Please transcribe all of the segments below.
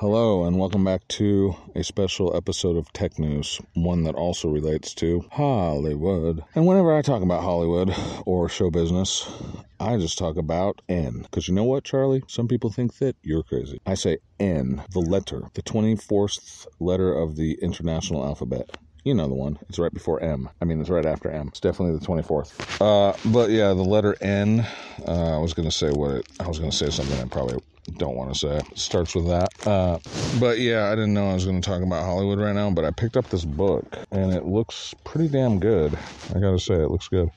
Hello, and welcome back to a special episode of Tech News, one that also relates to Hollywood. And whenever I talk about Hollywood or show business, I just talk about N. Because you know what, Charlie? Some people think that you're crazy. I say N, the letter, the 24th letter of the international alphabet. You know the one. It's right before M. I mean, it's right after M. It's definitely the 24th. But yeah, the letter N, I was going to say something I probably don't want to say. It starts with that. But yeah, I didn't know I was going to talk about Hollywood right now, but I picked up this book, and it looks pretty damn good. I got to say, it looks good.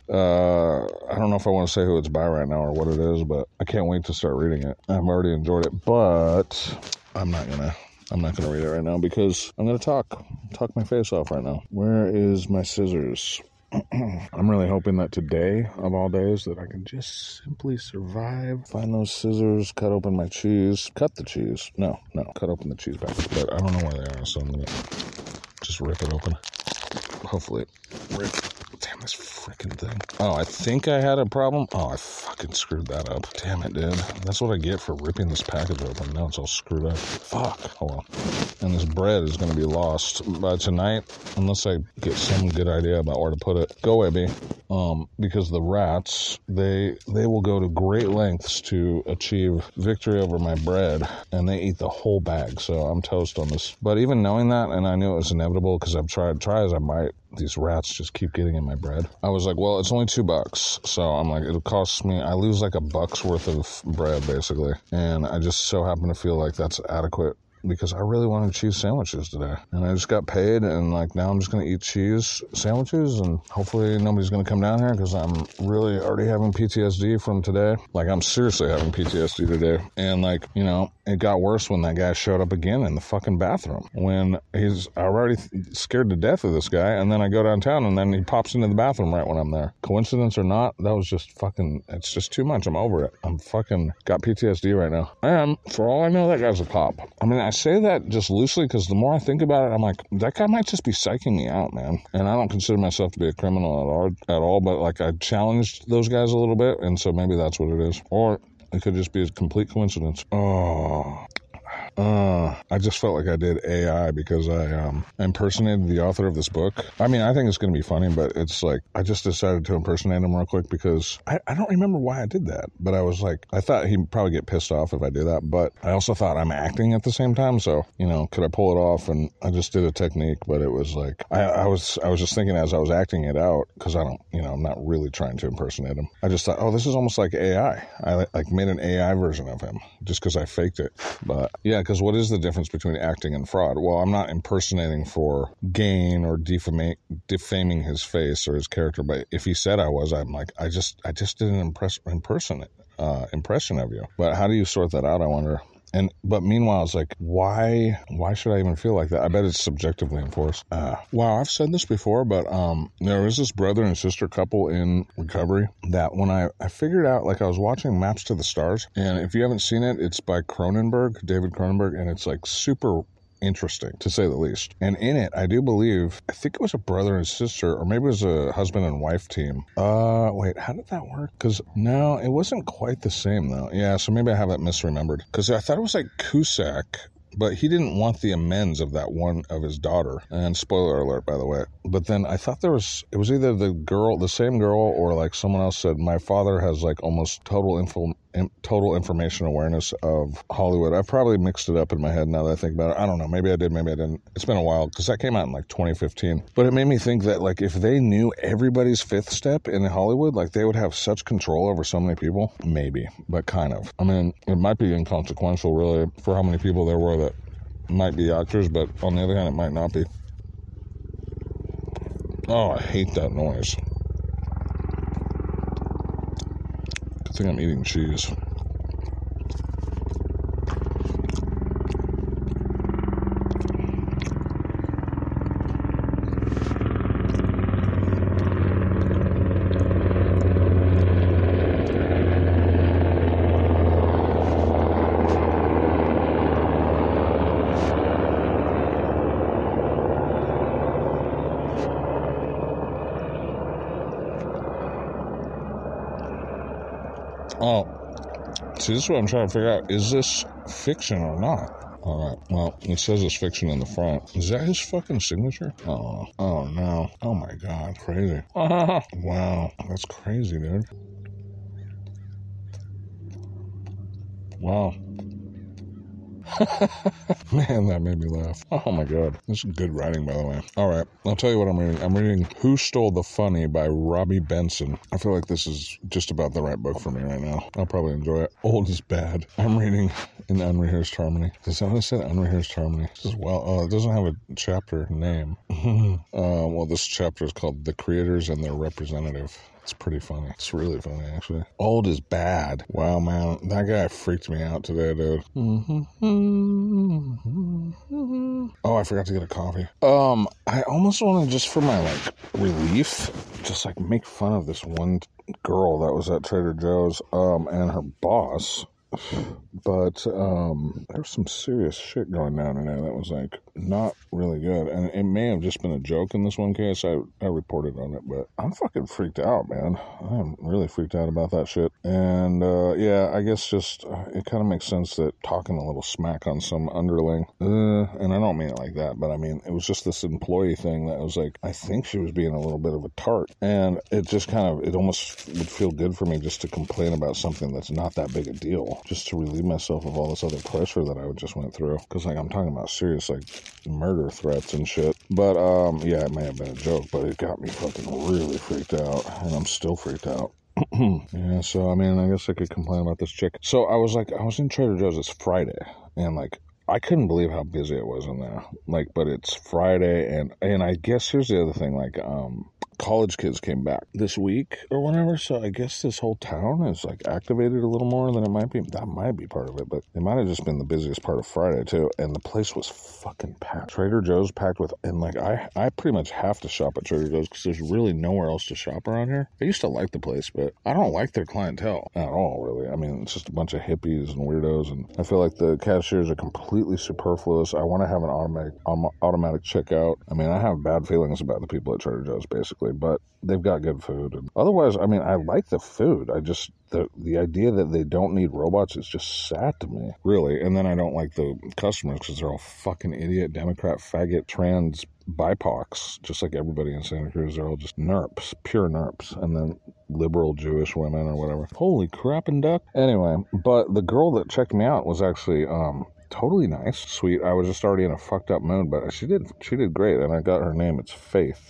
I don't know if I want to say who it's by right now or what it is, but I can't wait to start reading it. I've already enjoyed it, but I'm not going to read it right now because I'm going to talk my face off right now. Where is my scissors? I'm really hoping that today, of all days, that I can just simply survive. Find those scissors, cut open my cheese. Cut the cheese. No, cut open the cheese packets. But I don't know where they are, so I'm going to just rip it open. Hopefully, rip. Damn, this freaking thing. Oh, I think I had a problem. Oh, I fucking screwed that up. Damn it, dude. That's what I get for ripping this package open. Now it's all screwed up. Fuck. Oh, well. And this bread is going to be lost by tonight, unless I get some good idea about where to put it. Go away, B. Because the rats, they will go to great lengths to achieve victory over my bread, and they eat the whole bag, so I'm toast on this. But even knowing that, and I knew it was inevitable because I've try as I might, these rats just keep getting in my bread. I was like, well, it's only $2. So I'm like, it'll cost me, I lose like $1 worth of bread, basically. And I just so happen to feel like that's adequate because I really wanted cheese sandwiches today. And I just got paid, and like now I'm just going to eat cheese sandwiches, and hopefully nobody's going to come down here because I'm really already having PTSD from today. Like, I'm seriously having PTSD today. And like, you know, it got worse when that guy showed up again in the fucking bathroom. When he's already scared to death of this guy, and then I go downtown, and then he pops into the bathroom right when I'm there. Coincidence or not, that was just fucking, it's just too much. I'm over it. I'm fucking got PTSD right now. And for all I know, that guy's a cop. I mean, I say that just loosely because the more I think about it, I'm like, that guy might just be psyching me out, man. And I don't consider myself to be a criminal at all, but like I challenged those guys a little bit, and so maybe that's what it is. Or it could just be a complete coincidence. I just felt like I did AI because I impersonated the author of this book. I mean, I think it's going to be funny, but it's like, I just decided to impersonate him real quick because I don't remember why I did that. But I was like, I thought he'd probably get pissed off if I do that. But I also thought I'm acting at the same time. So, you know, could I pull it off? And I just did a technique, but it was like, I was just thinking as I was acting it out, because I'm not really trying to impersonate him. I just thought, oh, this is almost like AI. I like made an AI version of him just because I faked it. But yeah, because what is the difference between acting and fraud? Well, I'm not impersonating for gain or defaming his face or his character, but if he said I was, I'm like, I just did an impression of you. But how do you sort that out, I wonder? But meanwhile, it's like, why should I even feel like that? I bet it's subjectively enforced. Wow, I've said this before, but there was this brother and sister couple in recovery that when I figured out, like, I was watching Maps to the Stars, and if you haven't seen it, it's by David Cronenberg, and it's like super interesting, to say the least. And in it, I think it was a brother and sister, or maybe it was a husband and wife team. Wait, how did that work? Because no, it wasn't quite the same, though. Yeah, so maybe I have that misremembered. Because I thought it was like Cusack, but he didn't want the amends of that one of his daughter. And spoiler alert, by the way. But then I thought it was either the same girl, or like someone else said, my father has like almost total information awareness of Hollywood. I've probably mixed it up in my head now that I think about it. I don't know. Maybe I did, maybe I didn't. It's been a while because that came out in like 2015. But it made me think that like if they knew everybody's fifth step in Hollywood, like they would have such control over so many people. Maybe, but kind of. I mean, it might be inconsequential really for how many people there were that might be actors, but on the other hand, it might not be. Oh, I hate that noise. Good thing I'm eating cheese. Oh, see, this is what I'm trying to figure out. Is this fiction or not? All right. Well, it says it's fiction in the front. Is that his fucking signature? Oh no. Oh my God. Crazy. Wow. That's crazy, dude. Wow. Man, that made me laugh. Oh my God. This is good writing, by the way. All right. I'll tell you what I'm reading. I'm reading Who Stole the Funny by Robbie Benson. I feel like this is just about the right book for me right now. I'll probably enjoy it. Old is Bad. I'm reading In Unrehearsed Harmony. Is that what I said? Unrehearsed Harmony. This is it doesn't have a chapter name. Well, this chapter is called The Creators and Their Representative. It's pretty funny. It's really funny, actually. Old is Bad. Wow, man. That guy freaked me out today, dude. Oh, I forgot to get a coffee. I almost want to, just for my, relief, just, make fun of this one girl that was at Trader Joe's, and her boss. But there's some serious shit going down in there that was not really good, and it may have just been a joke in this one case. I reported on it, but I'm fucking freaked out, man. I'm really freaked out about that shit. And yeah, I guess just it kind of makes sense that talking a little smack on some underling, and I don't mean it like that, but I mean it was just this employee thing that was I think she was being a little bit of a tart, and it just it almost would feel good for me just to complain about something that's not that big a deal, just to relieve myself of all this other pressure that I just went through. Because I'm talking about serious murder threats and shit. But yeah, it may have been a joke, but it got me fucking really freaked out, and I'm still freaked out. Yeah, so I mean, I guess I could complain about this chick. So I was in Trader Joe's. It's Friday, and I couldn't believe how busy it was in there. But it's Friday, and I guess here's the other thing, college kids came back this week or whatever, so I guess this whole town is activated a little more than it might be. That might be part of it, but it might have just been the busiest part of Friday too, and the place was fucking packed. Trader Joe's packed with, and I pretty much have to shop at Trader Joe's because there's really nowhere else to shop around here. I used to like the place, but I don't like their clientele at all, really. I mean, it's just a bunch of hippies and weirdos, and I feel like the cashiers are completely superfluous. I want to have an automatic checkout. I mean, I have bad feelings about the people at Trader Joe's, basically, but they've got good food. And otherwise, I mean, I like the food. I just, the idea that they don't need robots is just sad to me, really. And then I don't like the customers because they're all fucking idiot, Democrat, faggot, trans, BIPOCs, just like everybody in Santa Cruz. They're all just nerps, pure nerps. And then liberal Jewish women or whatever. Holy crap and duck. Anyway, but the girl that checked me out was actually, totally nice, sweet. I was just already in a fucked up mood, but she did great, and I got her name. It's Faith.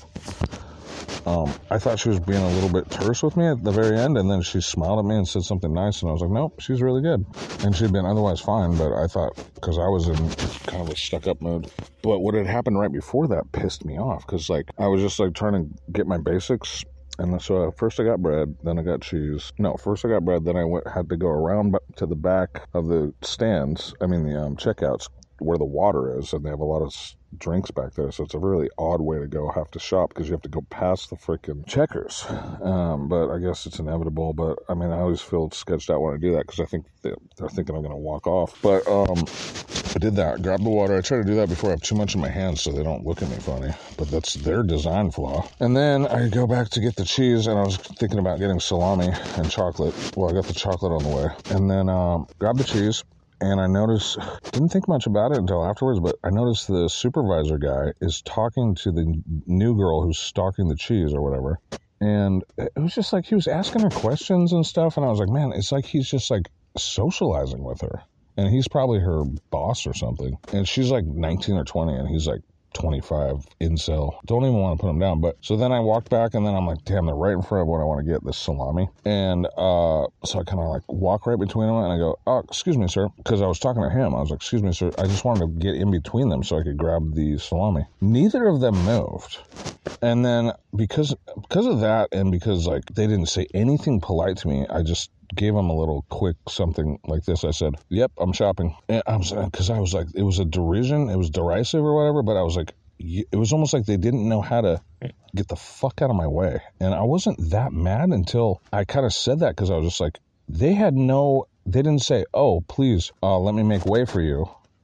I thought she was being a little bit terse with me at the very end, and then she smiled at me and said something nice, and I was like, nope, she's really good. And she'd been otherwise fine, but I thought, because I was in kind of a stuck-up mood. But what had happened right before that pissed me off, because I was just trying to get my basics. And so first I got bread, then I got cheese. No, first I got bread, then I had to go around to the back of the stands, the checkouts, where the water is, and they have a lot of drinks back there, so it's a really odd way to have to shop, because you have to go past the freaking checkers. But I guess it's inevitable. But I mean, I always feel sketched out when I do that, because I think they're thinking I'm going to walk off. But I did that, grabbed the water. I try to do that before I have too much in my hands so they don't look at me funny, but that's their design flaw. And then I go back to get the cheese, and I was thinking about getting salami and chocolate. Well, I got the chocolate on the way, and then grabbed the cheese. And I noticed, didn't think much about it until afterwards, but I noticed the supervisor guy is talking to the new girl who's stalking the cheese or whatever. And it was just he was asking her questions and stuff. And I was like, man, it's he's just socializing with her. And he's probably her boss or something. And she's 19 or 20, and he's 25, incel. Don't even want to put him down. But so then I walked back, and then I'm like, damn, they're right in front of what I want to get, this salami. And so I kind of walk right between them, and I go, oh, excuse me, sir, because I was talking to him. I was like, excuse me, sir, I just wanted to get in between them so I could grab the salami. Neither of them moved. And then because of that, and because they didn't say anything polite to me, I just gave him a little quick something like this. I said, yep, I'm shopping. And because I was it was a derision, it was derisive or whatever, but I was it was almost they didn't know how to get the fuck out of my way. And I wasn't that mad until I kind of said that, because I was just they didn't say, oh, please, let me make way for you.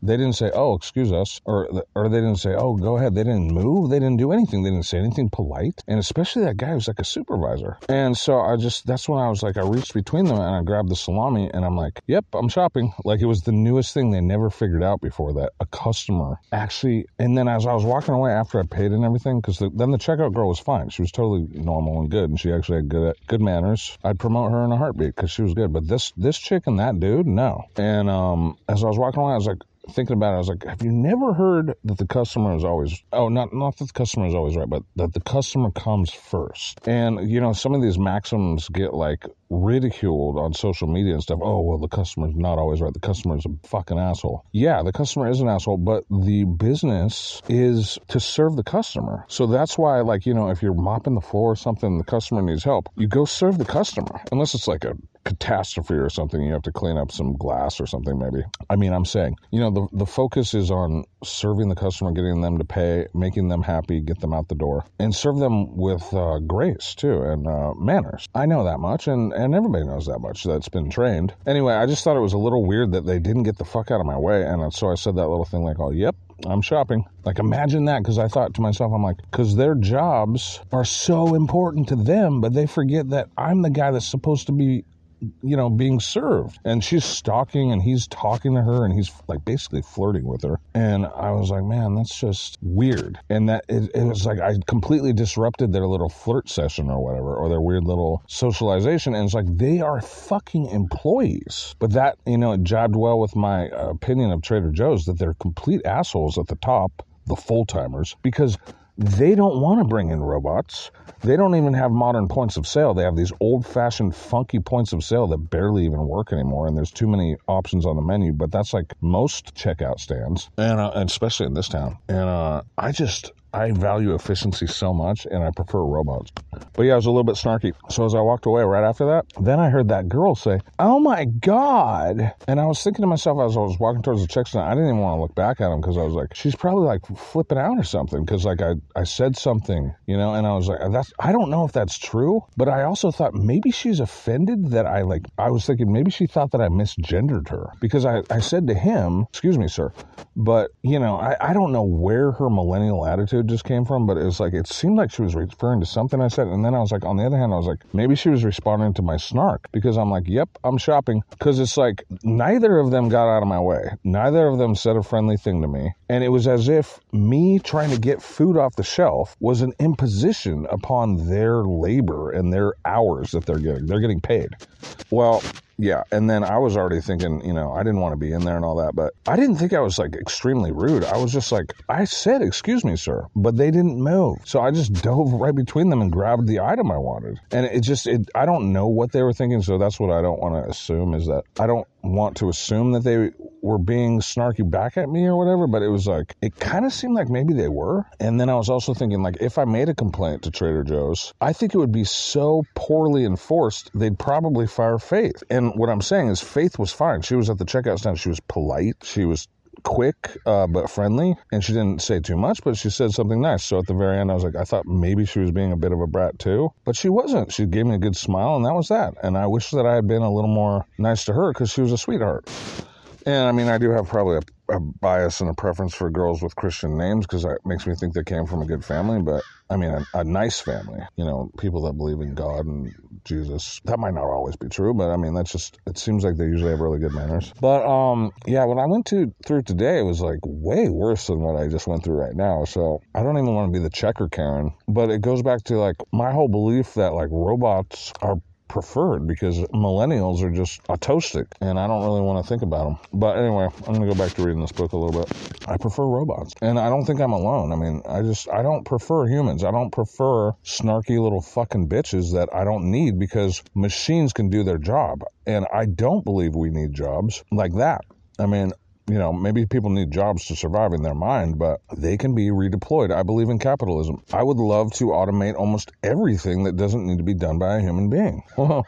They didn't say, oh, excuse us, or they didn't say, oh, go ahead. They didn't move. They didn't do anything. They didn't say anything polite. And especially that guy who's like a supervisor. And so that's when I was like, I reached between them and I grabbed the salami and I'm like, yep, I'm shopping. Like it was the newest thing they never figured out before, that a customer actually, and then as I was walking away after I paid and everything, because then the checkout girl was fine. She was totally normal and good, and she actually had good manners. I'd promote her in a heartbeat because she was good. But this chick and that dude, no. And as I was walking away, I was like, thinking about it, I was like, have you never heard that the customer is always, not that the customer is always right, but that the customer comes first? And, you know, some of these maxims get like ridiculed on social media and stuff. Oh, well, the customer's not always right. The customer's a fucking asshole. Yeah, the customer is an asshole, but the business is to serve the customer. So that's why, like, you know, if you're mopping the floor or something, the customer needs help, you go serve the customer. Unless it's like a catastrophe or something, you have to clean up some glass or something maybe. I mean, I'm saying, you know, the focus is on serving the customer, getting them to pay, making them happy, get them out the door, and serve them with grace too, and manners. I know that much, and everybody knows that much that's been trained. Anyway, I just thought it was a little weird that they didn't get the fuck out of my way, and so I said that little thing like, oh, yep, I'm shopping. Like, imagine that, because I thought to myself, I'm like, because their jobs are so important to them, but they forget that I'm the guy that's supposed to be, you know, being served. And she's stalking and he's talking to her and he's like basically flirting with her. And I was like, man, that's just weird. And that it was like I completely disrupted their little flirt session or whatever, or their weird little socialization. And it's like, they are fucking employees. But that, you know, it jibed well with my opinion of Trader Joe's, that they're complete assholes at the top, the full-timers, because they don't want to bring in robots. They don't even have modern points of sale. They have these old-fashioned, funky points of sale that barely even work anymore, and there's too many options on the menu, but that's like most checkout stands, and especially in this town. And I value efficiency so much, and I prefer robots. But yeah, I was a little bit snarky. So as I walked away right after that, then I heard that girl say, oh my God. And I was thinking to myself as I was walking towards the check stand, I didn't even want to look back at him because I was like, she's probably like flipping out or something, because like I said something, you know, and I was like, I don't know if that's true, but I also thought maybe she's offended that I was thinking maybe she thought that I misgendered her, because I said to him, excuse me, sir, but you know, I don't know where her millennial attitude just came from, but it was like, it seemed like she was referring to something I said. And then I was like, on the other hand, I was like, maybe she was responding to my snark, because I'm like, yep, I'm shopping. Because it's like, neither of them got out of my way. Neither of them said a friendly thing to me. And it was as if me trying to get food off the shelf was an imposition upon their labor and their hours that they're getting. They're getting paid. Well, yeah, and then I was already thinking, you know, I didn't want to be in there and all that, but I didn't think I was like extremely rude. I was just like, I said, excuse me, sir, but they didn't move. So I just dove right between them and grabbed the item I wanted. And I don't know what they were thinking, so that's what I don't want to assume, is that I don't want to assume that they were being snarky back at me or whatever, but it was like, it kind of seemed like maybe they were. And then I was also thinking, like, if I made a complaint to Trader Joe's, I think it would be so poorly enforced, they'd probably fire Faith. And what I'm saying is Faith was fine. She was at the checkout stand. She was polite. She was quick, but friendly. And she didn't say too much, but she said something nice. So at the very end, I was like, I thought maybe she was being a bit of a brat too, but she wasn't. She gave me a good smile, and that was that. And I wish that I had been a little more nice to her, because she was a sweetheart. And I mean, I do have probably a bias and a preference for girls with Christian names, because it makes me think they came from a good family, but I mean, a nice family, you know, people that believe in God and Jesus. That might not always be true, but I mean, that's just, it seems like they usually have really good manners. But yeah, when I went through today, it was like way worse than what I just went through right now. So I don't even want to be the checker Karen, but it goes back to like my whole belief that like robots are preferred, because millennials are just autostic, and I don't really want to think about them. But anyway, I'm going to go back to reading this book a little bit. I prefer robots, and I don't think I'm alone. I mean, I don't prefer humans. I don't prefer snarky little fucking bitches that I don't need, because machines can do their job, and I don't believe we need jobs like that. I mean, you know, maybe people need jobs to survive in their mind, but they can be redeployed. I believe in capitalism. I would love to automate almost everything that doesn't need to be done by a human being.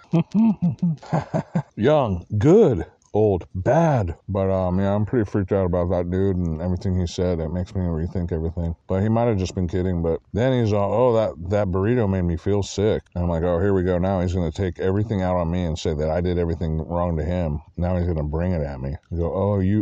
Young, good. Old, bad. But yeah, I'm pretty freaked out about that dude and everything he said. It makes me rethink everything. But he might have just been kidding. But then he's all, oh, that burrito made me feel sick. And I'm like, oh, here we go. Now he's going to take everything out on me and say that I did everything wrong to him. Now he's going to bring it at me. I go, oh, you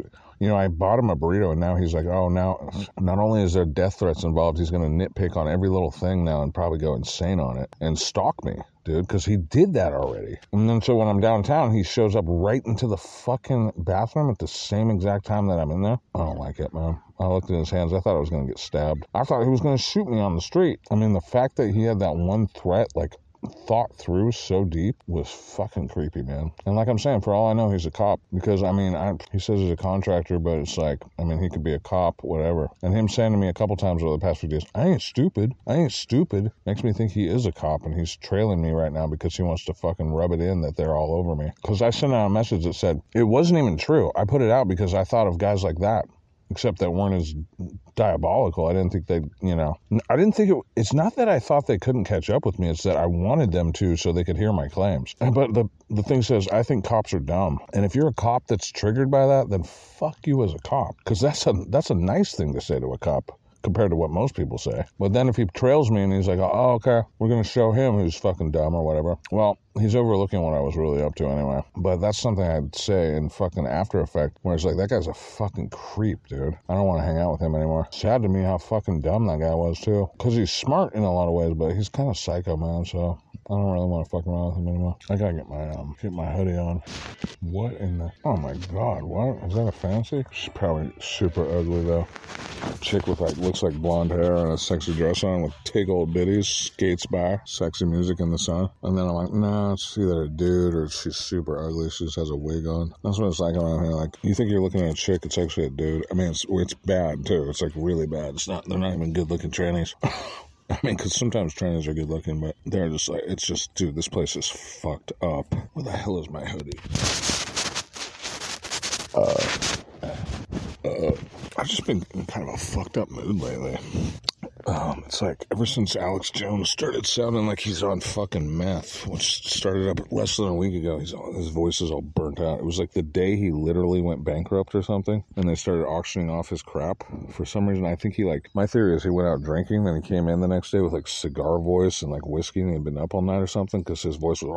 I bought him a burrito, and now he's like, oh, now not only is there death threats involved, he's going to nitpick on every little thing now and probably go insane on it and stalk me, dude, because he did that already. And then so when I'm downtown, he shows up right into the fucking bathroom at the same exact time that I'm in there. I don't like it, man. I looked at his hands. I thought I was going to get stabbed. I thought he was going to shoot me on the street. I mean, the fact that he had that one threat, like, thought through so deep was fucking creepy, man. And like I'm saying, for all I know, he's a cop, because I mean, he says he's a contractor, but it's like, I mean, he could be a cop, whatever. And him saying to me a couple times over the past few days, I ain't stupid, makes me think he is a cop, and he's trailing me right now because he wants to fucking rub it in that they're all over me. Because I sent out a message that said it wasn't even true. I put it out because I thought of guys like that, except that weren't as diabolical. I didn't think it's not that I thought they couldn't catch up with me, it's that I wanted them to so they could hear my claims. But the thing says, I think cops are dumb. And if you're a cop that's triggered by that, then fuck you as a cop. Because that's a nice thing to say to a cop, compared to what most people say. But then if he trails me and he's like, oh, okay, we're going to show him who's fucking dumb or whatever. Well, he's overlooking what I was really up to anyway. But that's something I'd say in fucking After Effect, where it's like, that guy's a fucking creep, dude. I don't want to hang out with him anymore. Sad to me how fucking dumb that guy was, too. Because he's smart in a lot of ways, but he's kind of psycho, man, so I don't really want to fuck around with him anymore. I gotta get my hoodie on. What in the... Oh my god, what? Is that a fancy? She's probably super ugly, though. Chick with, like, looks like blonde hair and a sexy dress on with tig old bitties, skates by, sexy music in the sun. And then I'm like, nah, it's either a dude or she's super ugly. She just has a wig on. That's what it's like around here. Like, you think you're looking at a chick, it's actually a dude. I mean, it's bad, too. It's, like, really bad. They're not even good-looking trannies. I mean, because sometimes trannies are good looking, but they're just like, it's just, dude, this place is fucked up. Where the hell is my hoodie? I've just been in kind of a fucked up mood lately. It's like ever since Alex Jones started sounding like he's on fucking meth, which started up less than a week ago, his voice is all burnt out. It was like the day he literally went bankrupt or something, and they started auctioning off his crap. For some reason, I think my theory is he went out drinking, then he came in the next day with like cigar voice and like whiskey, and he'd been up all night or something, because his voice was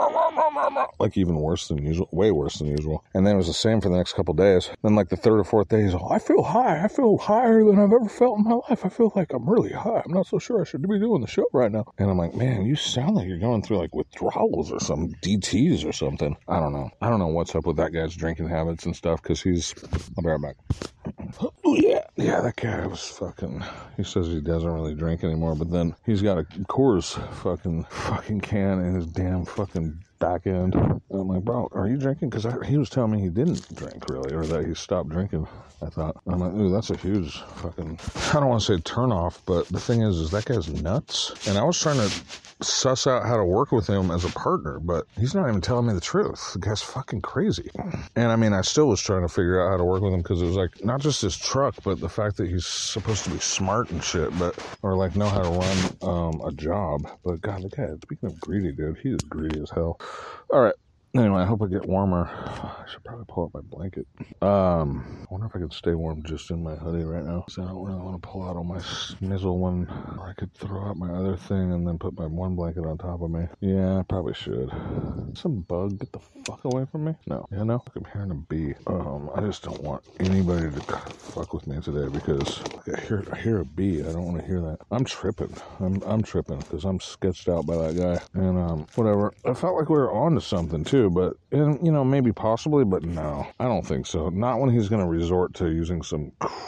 all like even worse than usual, way worse than usual. And then it was the same for the next couple days. Then like the third or fourth day, he's all, I feel high. I feel higher than I've ever felt in my life. I feel like I'm really high. I'm not so sure I should be doing the show right now. And I'm like, man, you sound like you're going through like withdrawals or some DTs or something. I don't know what's up with that guy's drinking habits and stuff, because I'll be right back. Oh, yeah, that guy was fucking, he says he doesn't really drink anymore, but then he's got a Coors fucking can in his damn fucking back end. And I'm like, bro, are you drinking? Because he was telling me he didn't drink really, or that he stopped drinking, I thought. I'm like, ooh, that's a huge fucking, I don't want to say turn off, but the thing is that guy's nuts. And I was trying to suss out how to work with him as a partner, but he's not even telling me the truth. The guy's fucking crazy. And I mean, I still was trying to figure out how to work with him, because it was like, not just his truck, but the fact that he's supposed to be smart and shit, or like know how to run a job. But god, the guy, speaking of greedy, dude, he is greedy as hell. All right. Anyway, I hope I get warmer. I should probably pull out my blanket. I wonder if I could stay warm just in my hoodie right now, because I don't really want to pull out all my snizzle one. Or I could throw out my other thing and then put my one blanket on top of me. Yeah, I probably should. Some bug, get the fuck away from me. No. Yeah, no? I'm hearing a bee. I just don't want anybody to fuck with me today, because I hear a bee. I don't want to hear that. I'm tripping. I'm tripping, because I'm sketched out by that guy. And whatever. I felt like we were on to something, too. But, maybe possibly, but no, I don't think so. Not when he's going to resort to using some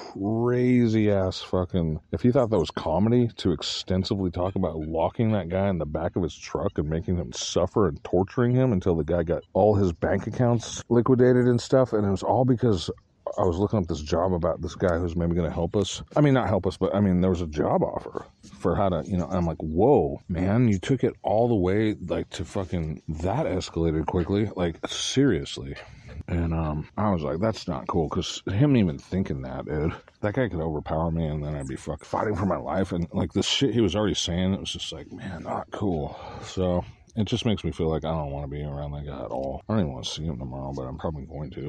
crazy ass fucking, if he thought that was comedy, to extensively talk about locking that guy in the back of his truck and making him suffer and torturing him until the guy got all his bank accounts liquidated and stuff. And it was all because I was looking up this job about this guy who's maybe going to help us. I mean, not help us, but I mean, there was a job offer for how to, and I'm like, whoa, man, you took it all the way, like, to fucking, that escalated quickly, like, seriously. And I was like, that's not cool, because him even thinking that, dude, that guy could overpower me, and then I'd be fucking fighting for my life. And like the shit he was already saying, it was just like, man, not cool. So it just makes me feel like I don't want to be around that guy at all. I don't even want to see him tomorrow, but I'm probably going to.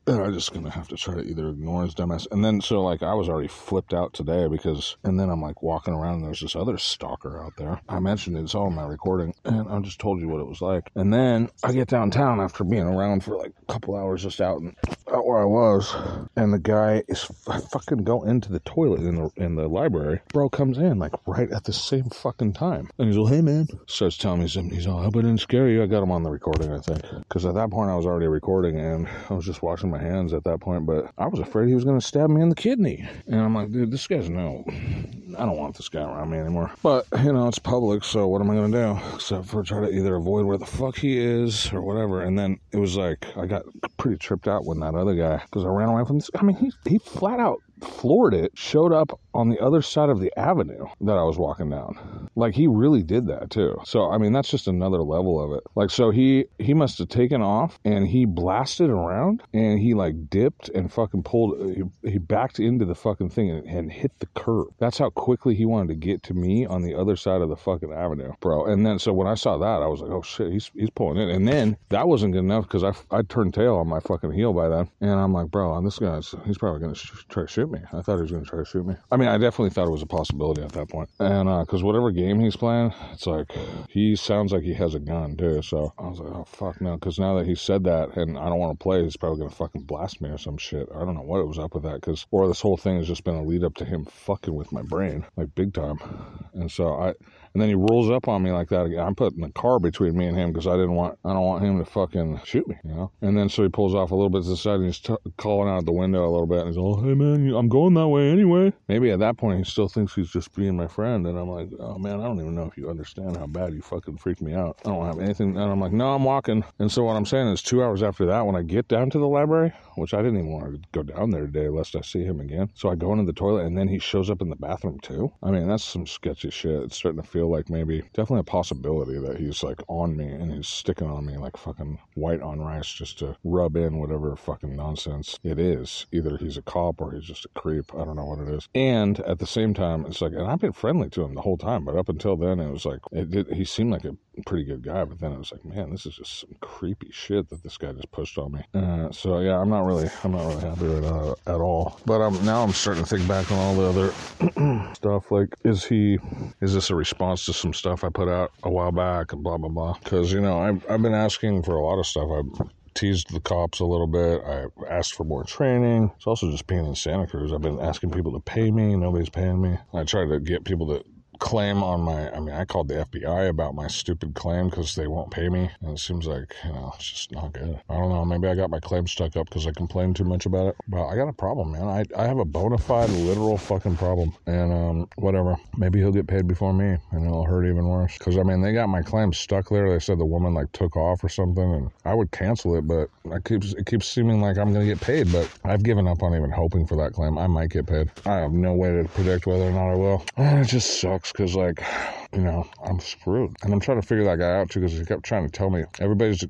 And I'm just going to have to try to either ignore his dumbass. And then, so, like, I was already flipped out today because, and then I'm, like, walking around and there's this other stalker out there. I mentioned it's all in my recording, and I just told you what it was like. And then I get downtown after being around for, like, a couple hours just out where I was, and the guy is fucking go into the toilet in the library. Bro comes in, like, right at the same fucking time. And he's like, hey, man. Starts telling me something. He's all, I hope I didn't scare you. I got him on the recording, I think. Because at that point, I was already recording, and I was just washing my hands at that point, but I was afraid he was going to stab me in the kidney. And I'm like, dude, this guy's no. I don't want this guy around me anymore. But, you know, it's public, so what am I going to do? Except for try to either avoid where the fuck he is or whatever. And then it was like, I got pretty tripped out when that other guy, because I ran away from this. I mean, he flat out floored it, showed up on the other side of the avenue that I was walking down. Like, he really did that too. So, I mean, that's just another level of it. Like, so he must have taken off and he blasted around and he like dipped and fucking he backed into the fucking thing and hit the curb. That's how quickly he wanted to get to me on the other side of the fucking avenue, bro. And then, so when I saw that, I was like, oh shit, he's pulling in. And then that wasn't good enough because I turned tail on my fucking heel by then. And I'm like, bro, this guy's, he's probably going to try to shoot me. I thought he was going to try to shoot me. I mean, I definitely thought it was a possibility at that point. And because whatever game he's playing, it's like, he sounds like he has a gun too. So I was like, oh fuck no. Because now that he said that and I don't want to play, he's probably going to fucking blast me or some shit. I don't know what it was up with that. Or this whole thing has just been a lead up to him fucking with my brain, like big time. And so and then he rolls up on me like that again. I'm putting the car between me and him because I don't want him to fucking shoot me, you know? And then so he pulls off a little bit to the side and he's calling out the window a little bit. And he's all, hey man, I'm going that way anyway. Maybe at that point he still thinks he's just being my friend. And I'm like, oh man, I don't even know if you understand how bad you fucking freaked me out. I don't have anything. And I'm like, no, I'm walking. And so what I'm saying is 2 hours after that, when I get down to the library, which I didn't even want to go down there today lest I see him again. So I go into the toilet and then he shows up in the bathroom too. I mean, that's some sketchy shit. It's starting to feel like definitely a possibility that he's like on me and he's sticking on me like fucking white on rice just to rub in whatever fucking nonsense it is. Either he's a cop or he's just a creep. I don't know what it is. And at the same time, it's like, and I've been friendly to him the whole time, but up until then, it was like, he seemed like a pretty good guy, but then it was like, man, this is just some creepy shit that this guy just pushed on me. So yeah, I'm not really happy with it at all. But now I'm starting to think back on all the other stuff. Like, is this a response to some stuff I put out a while back and blah blah blah? Because, you know, I've been asking for a lot of stuff. I teased the cops a little bit. I asked for more training. It's also just being in Santa Cruz. I've been asking people to pay me. Nobody's paying me. I tried to get people to claim on I called the FBI about my stupid claim because they won't pay me, and it seems like, you know, it's just not good. I don't know, maybe I got my claim stuck up because I complained too much about it, but I got a problem, man. I have a bona fide literal fucking problem, and whatever, maybe he'll get paid before me and it'll hurt even worse, because I mean, they got my claim stuck there. They said the woman like took off or something, and I would cancel it, but it keeps seeming like I'm gonna get paid, but I've given up on even hoping for that claim. I might get paid. I have no way to predict whether or not I will, and it just sucks because, like, you know, I'm screwed. And I'm trying to figure that guy out too, because he kept trying to tell me everybody's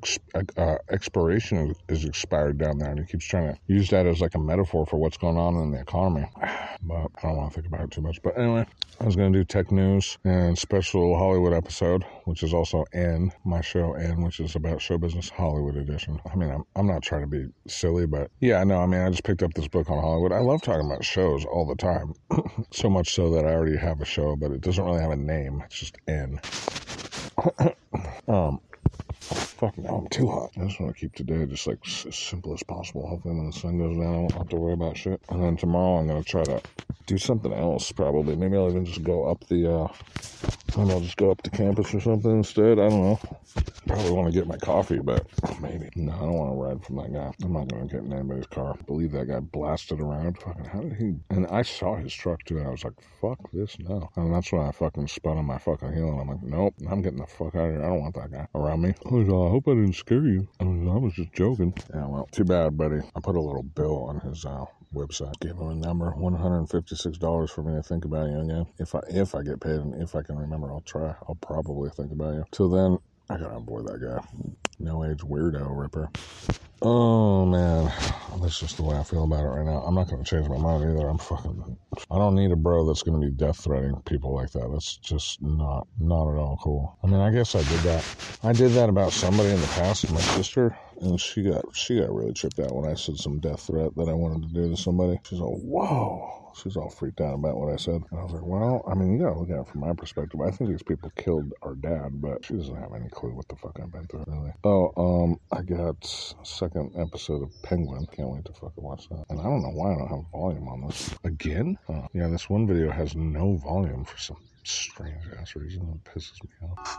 expiration is expired down there, and he keeps trying to use that as like a metaphor for what's going on in the economy. But I don't want to think about it too much. But anyway, I was going to do tech news and special Hollywood episode, which is also my show, which is about show business Hollywood edition. I mean, I'm not trying to be silly, but yeah, no, I mean, I just picked up this book on Hollywood. I love talking about shows all the time. So much so that I already have a show, but it doesn't really have a name. It's just N. Fuck, now I'm too hot. I just want to keep today just like as simple as possible. Hopefully when the sun goes down, I won't have to worry about shit. And then tomorrow I'm going to try to do something else, probably. Maybe I'll even just go up I'll just go up to campus or something instead. I don't know. Probably want to get my coffee, but maybe. No, I don't want to ride from that guy. I'm not going to get in anybody's car. I believe that guy blasted around. Fucking, how did he? And I saw his truck too, and I was like, fuck this, no. And that's when I fucking spun on my fucking heel, and I'm like, nope, I'm getting the fuck out of here. I don't want that guy around me. I hope I didn't scare you. I was just joking. Yeah, well, too bad, buddy. I put a little bill on his website. Gave him a number, $156 for me to think about you again. If I get paid and if I can remember, I'll try. I'll probably think about you. Till then, I gotta avoid that guy. No age weirdo ripper. Oh man, that's just the way I feel about it right now. I'm not gonna change my mind either. I don't need a bro that's gonna be death threatening people like that. That's just not at all cool. I mean, I guess I did that. I did that about somebody in the past, my sister, and she got really tripped out when I said some death threat that I wanted to do to somebody. She's all, whoa. She's all freaked out about what I said. And I was like, well, I mean, you gotta look at it from my perspective. I think these people killed our dad, but she doesn't have any clue what the fuck I've been through, really. Oh, I got second episode of Penguin. Can't wait to fucking watch that. And I don't know why I don't have volume on this. Again? Yeah, this one video has no volume for some strange ass reason. It pisses me off.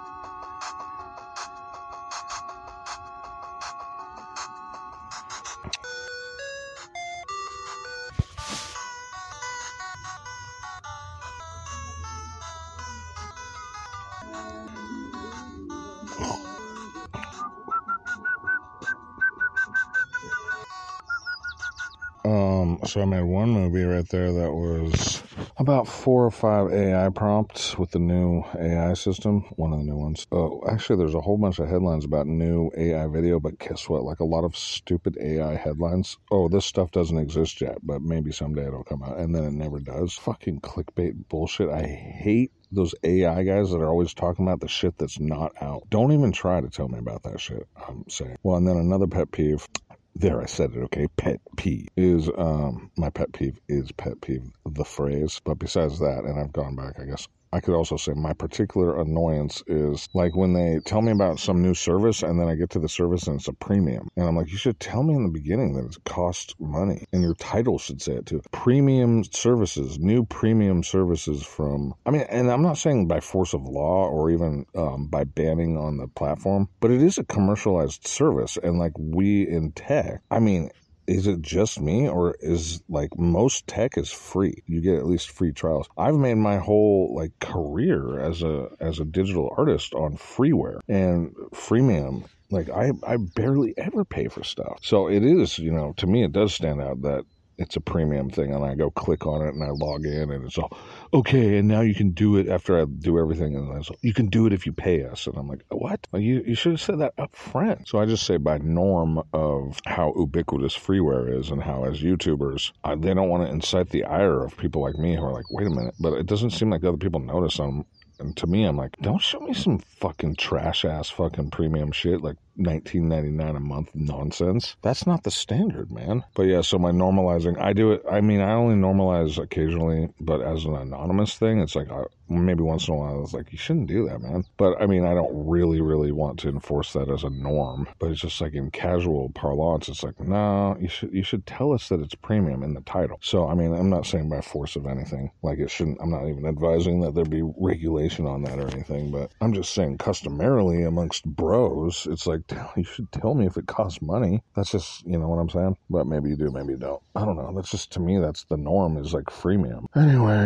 So I made one movie right there that was about 4 or 5 AI prompts with the new AI system, one of the new ones. Oh, actually, there's a whole bunch of headlines about new AI video, but guess what? Like a lot of stupid AI headlines. Oh, this stuff doesn't exist yet, but maybe someday it'll come out, and then it never does. Fucking clickbait bullshit. I hate those AI guys that are always talking about the shit that's not out. Don't even try to tell me about that shit, I'm saying. Well, and then another pet peeve. There, I said it, okay? Pet peeve is, my pet peeve is pet peeve, the phrase. But besides that, and I've gone back, I guess, I could also say my particular annoyance is like when they tell me about some new service and then I get to the service and it's a premium. And I'm like, you should tell me in the beginning that it costs money. And your title should say it too. Premium services, new premium services from, I mean, and I'm not saying by force of law or even by banning on the platform, but it is a commercialized service. And like we in tech, I mean, is it just me, or is like most tech is free? You get at least free trials. I've made my whole like career as a digital artist on freeware and freemium. Like I barely ever pay for stuff. So it is, you know, to me it does stand out that it's a premium thing, and I go click on it and I log in and it's all okay, and now you can do it after I do everything, and it's all, you can do it if you pay us. And I'm like, what? Well, you should have said that up front. So I just say by norm of how ubiquitous freeware is and how as YouTubers they don't want to incite the ire of people like me who are like, wait a minute, but it doesn't seem like other people notice them. And to me, I'm like, don't show me some fucking trash-ass fucking premium shit like $19.99 a month nonsense. That's not the standard, man. But yeah, so my normalizing, I do it, I mean, I only normalize occasionally, but as an anonymous thing, it's like, maybe once in a while, it's like, you shouldn't do that, man. But I mean, I don't really want to enforce that as a norm, but it's just like in casual parlance, it's like, no, you should tell us that it's premium in the title. So, I mean, I'm not saying by force of anything, like it shouldn't, I'm not even advising that there be regulation on that or anything, but I'm just saying customarily amongst bros, it's like, you should tell me if it costs money. That's just, you know what I'm saying? But maybe you do, maybe you don't. I don't know. That's just, to me, that's the norm, is like freemium. Anyway,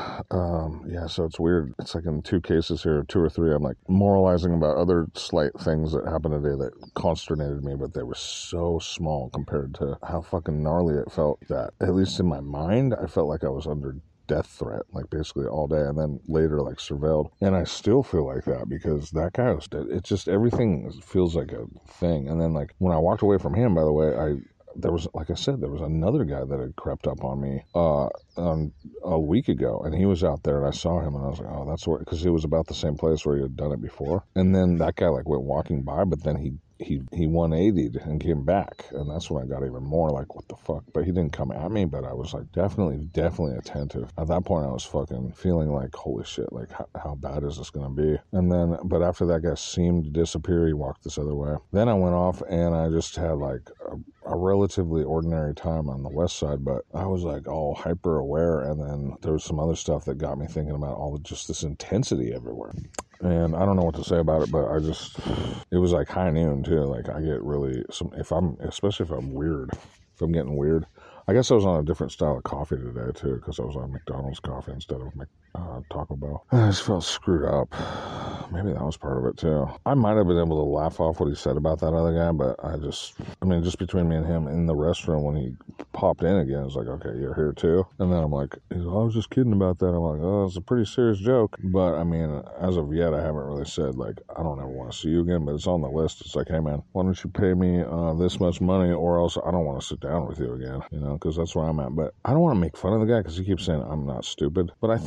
yeah, so it's weird. It's like in 2 cases here, 2 or 3, I'm like moralizing about other slight things that happened today that consternated me, but they were so small compared to how fucking gnarly it felt that, at least in my mind, I felt like I was under death threat, like basically all day, and then later like surveilled. And I still feel like that because that guy was dead. It's just everything feels like a thing. And then like when I walked away from him, by the way, there was, like I said, there was another guy that had crept up on me a week ago, and he was out there, and I saw him, and I was like, oh, that's what, because it was about the same place where he had done it before. And then that guy like went walking by, but then he 180'd and came back, and that's when I got even more like, what the fuck? But he didn't come at me, but I was like definitely attentive. At that point I was fucking feeling like, holy shit, like how bad is this gonna be? And then, but after that guy seemed to disappear, he walked this other way. Then I went off and I just had like a relatively ordinary time on the west side, but I was like all hyper aware, and then there was some other stuff that got me thinking about just this intensity everywhere. And I don't know what to say about it, but it was like high noon too. Like I get really, especially if I'm weird, if I'm getting weird. I guess I was on a different style of coffee today too, because I was on McDonald's coffee instead of Taco Bell. I just felt screwed up. Maybe that was part of it too. I might have been able to laugh off what he said about that other guy, but just between me and him in the restroom when he popped in again, it's like, okay, you're here too. And then I'm like, I was just kidding about that. I'm like, oh, it's a pretty serious joke. But I mean, as of yet, I haven't really said like, I don't ever want to see you again, but it's on the list. It's like, hey man, why don't you pay me this much money, or else I don't want to sit down with you again, you know, because that's where I'm at. But I don't want to make fun of the guy because he keeps saying I'm not stupid, but I think he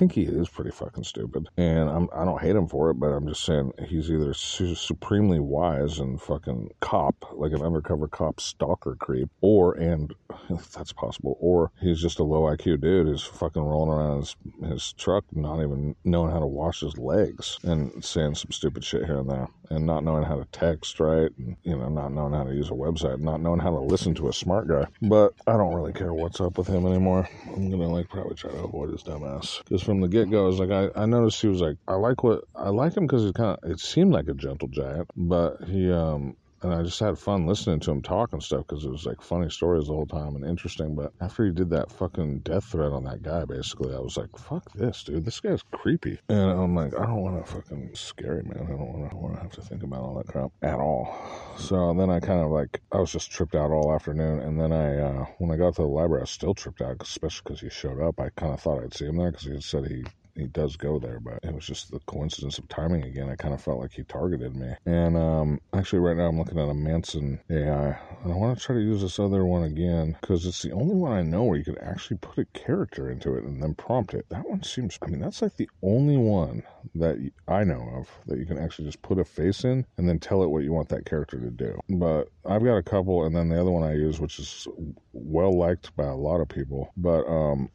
is pretty fucking stupid. And I don't hate him for it, but I'm just saying he's either supremely wise and fucking cop, like an undercover cop stalker creep, and if that's possible, or he's just a low IQ dude who's fucking rolling around his truck not even knowing how to wash his legs and saying some stupid shit here and there, and not knowing how to text right, and not knowing how to use a website, not knowing how to listen to a smart guy. But I don't really care what's up with him anymore. I'm gonna probably try to avoid his dumbass, because from the get-go, it's like I noticed he was like, I like him because it seemed like a gentle giant, but he and I just had fun listening to him talk and stuff, because it was like funny stories the whole time and interesting. But after he did that fucking death threat on that guy, basically, I was like, fuck this, dude. This guy's creepy. And I'm like, I don't want to fucking scary, man. I don't want to have to think about all that crap at all. So then I kind of I was just tripped out all afternoon. And then when I got to the library, I was still tripped out, especially because he showed up. I kind of thought I'd see him there because he had said he does go there, but it was just the coincidence of timing again. I kind of felt like he targeted me. And actually right now I'm looking at a Manson AI, and I want to try to use this other one again, because it's the only one I know where you could actually put a character into it and then prompt it. That one seems, that's like the only one that I know of that you can actually just put a face in and then tell it what you want that character to do. But I've got a couple, and then the other one I use, which is well liked by a lot of people, but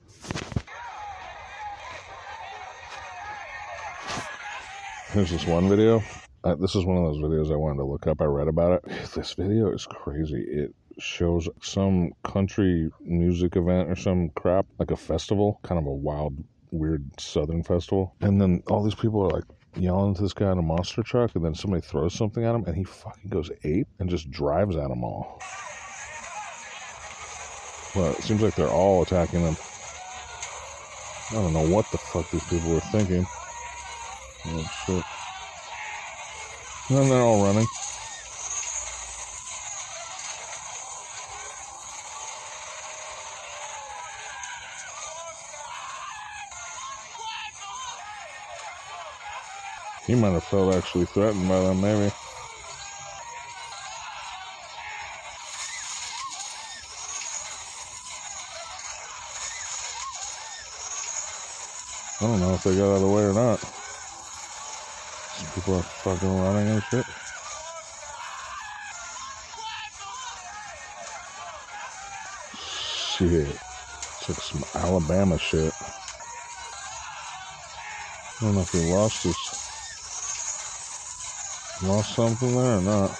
here's this one video. This is one of those videos I wanted to look up. I read about it. This video is crazy. It shows some country music event or some crap, like a festival, kind of a wild, weird southern festival. And then all these people are yelling to this guy in a monster truck, and then somebody throws something at him, and he fucking goes ape and just drives at them all. Well, it seems like they're all attacking him. I don't know what the fuck these people were thinking. Oh, shit. And then they're all running. He might have felt actually threatened by them, maybe. I don't know if they got out of the way or not. Some people are fucking running and shit. Shit. It's like some Alabama shit. I don't know if he lost something there or not.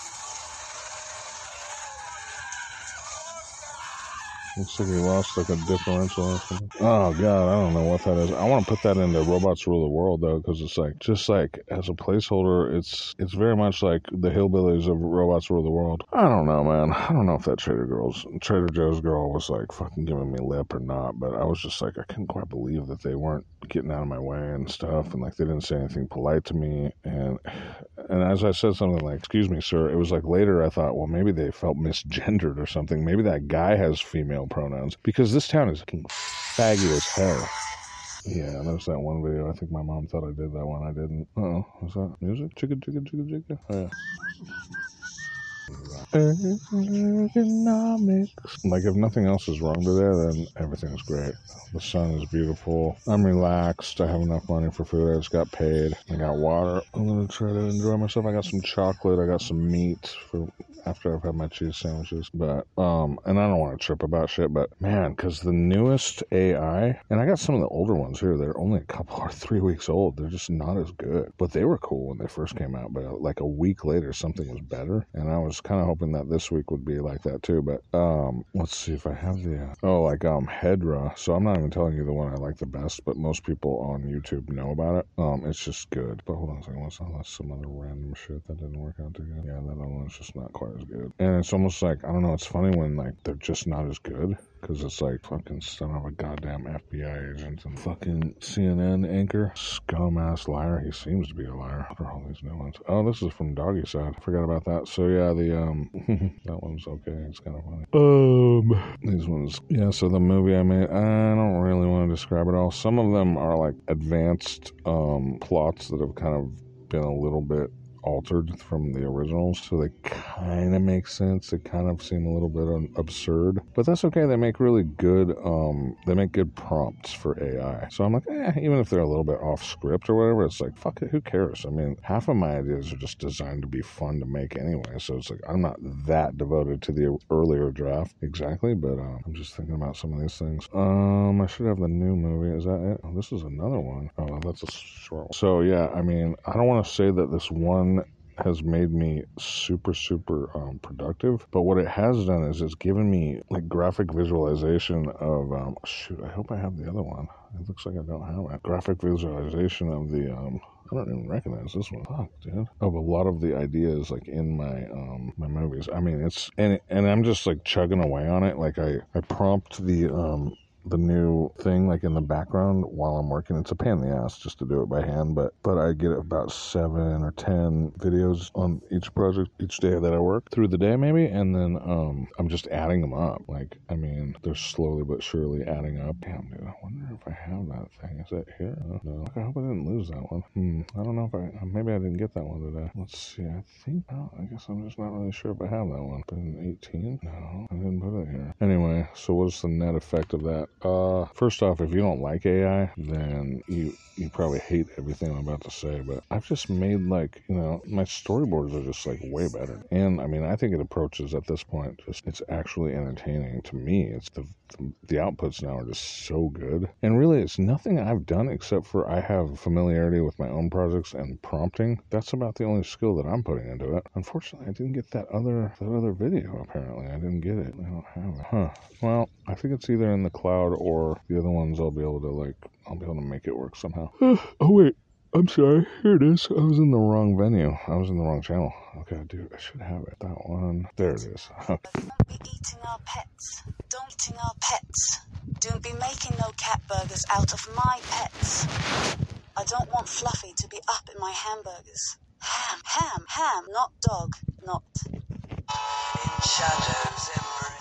Looks like he lost a differential or something. Oh god, I don't know what that is. I want to put that into Robots Rule the World though, because it's just as a placeholder, it's very much like the hillbillies of Robots Rule the World. I don't know, man. I don't know if that Trader Joe's girl was fucking giving me lip or not, but I was just I couldn't quite believe that they weren't getting out of my way and stuff, and they didn't say anything polite to me, and as I said something excuse me sir, it was later I thought, well, maybe they felt misgendered or something. Maybe that guy has female pronouns, because this town is fucking faggy as hell. Yeah, there's that one video. I think my mom thought I did that one. I didn't. Uh-oh. Was that music? Chicka, chicka, chicka, chicka. Oh, yeah. Ergonomics. If nothing else is wrong today, then everything's great. The sun is beautiful. I'm relaxed. I have enough money for food. I just got paid. I got water. I'm gonna try to enjoy myself. I got some chocolate. I got some meat for after I've had my cheese sandwiches. But and I don't want to trip about shit, but man, because the newest AI, and I got some of the older ones here, they're only a couple or 3 weeks old. They're just not as good, but they were cool when they first came out. But a week later, something was better, and I was kind of hoping that this week would be like that too. But let's see if I have the Hedra. So I'm not even telling you the one I like the best, but most people on YouTube know about it. It's just good. But hold on a second, that's some other random shit that didn't work out too good. Yeah, that other one's just not quite as good. And it's almost I don't know, it's funny when they're just not as good, because it's fucking son of a goddamn FBI agent and fucking CNN anchor, scum-ass liar. He seems to be a liar. What are all these new ones? Oh, this is from Doggy Side. Forgot about that. So yeah, the that one's okay. It's kind of funny. These ones, yeah. So the movie I made, I don't really want to describe it all. Some of them are advanced plots that have kind of been a little bit altered from the originals, so they kind of make sense. They kind of seem a little bit absurd, but that's okay. They make really good, they make good prompts for AI. So I'm like, even if they're a little bit off script or whatever, it's like, fuck it, who cares? I mean, half of my ideas are just designed to be fun to make anyway, so it's like, I'm not that devoted to the earlier draft exactly, but I'm just thinking about some of these things. I should have the new movie. Is that it? Oh, this is another one. Oh, that's a short one. So yeah, I mean, I don't want to say that this one has made me super productive, but what it has done is it's given me like graphic visualization of I hope I have the other one. It looks like I don't have it. Graphic visualization of the I don't even recognize this one. Fuck, dude. Of a lot of the ideas like in my my movies. I mean, it's and I'm just like chugging away on it. Like I prompt the new thing like in the background while I'm working. It's a pain in the ass just to do it by hand, but I get about 7 or 10 videos on each project each day that I work through the day maybe, and then I'm just adding them up. Like, I mean, they're slowly but surely adding up. Damn, dude, I wonder if I have that thing. Is it here? No. I hope I didn't lose that one. I don't know if maybe I didn't get that one today. Let's see. I think, I guess I'm just not really sure if I have that one. But in 18? No, I didn't put it here. Anyway, so what's the net effect of that? First off, if you don't like AI, then you probably hate everything I'm about to say, but I've just made like, my storyboards are just like way better. And I mean, I think it approaches at this point, it's actually entertaining to me. It's the outputs now are just so good. And really, it's nothing I've done except for I have familiarity with my own projects and prompting. That's about the only skill that I'm putting into it. Unfortunately, I didn't get that other video, apparently. I didn't get it. I don't have it. Huh. Well, I think it's either in the cloud or the other ones I'll be able to make it work somehow. Oh, wait. I'm sorry. Here it is. I was in the wrong venue. I was in the wrong channel. Okay, dude, I should have it. That one. There it is. Okay. Don't be eating our pets. Don't eating our pets. Don't be making no cat burgers out of my pets. I don't want Fluffy to be up in my hamburgers. Ham, not dog, not. In shadows,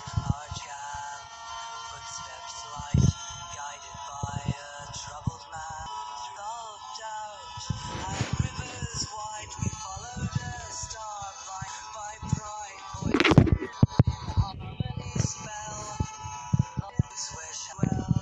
footsteps light, guided by a troubled man. Through doubt and rivers wide, we followed a star blind by pride. Voice in harmony spell, swish well.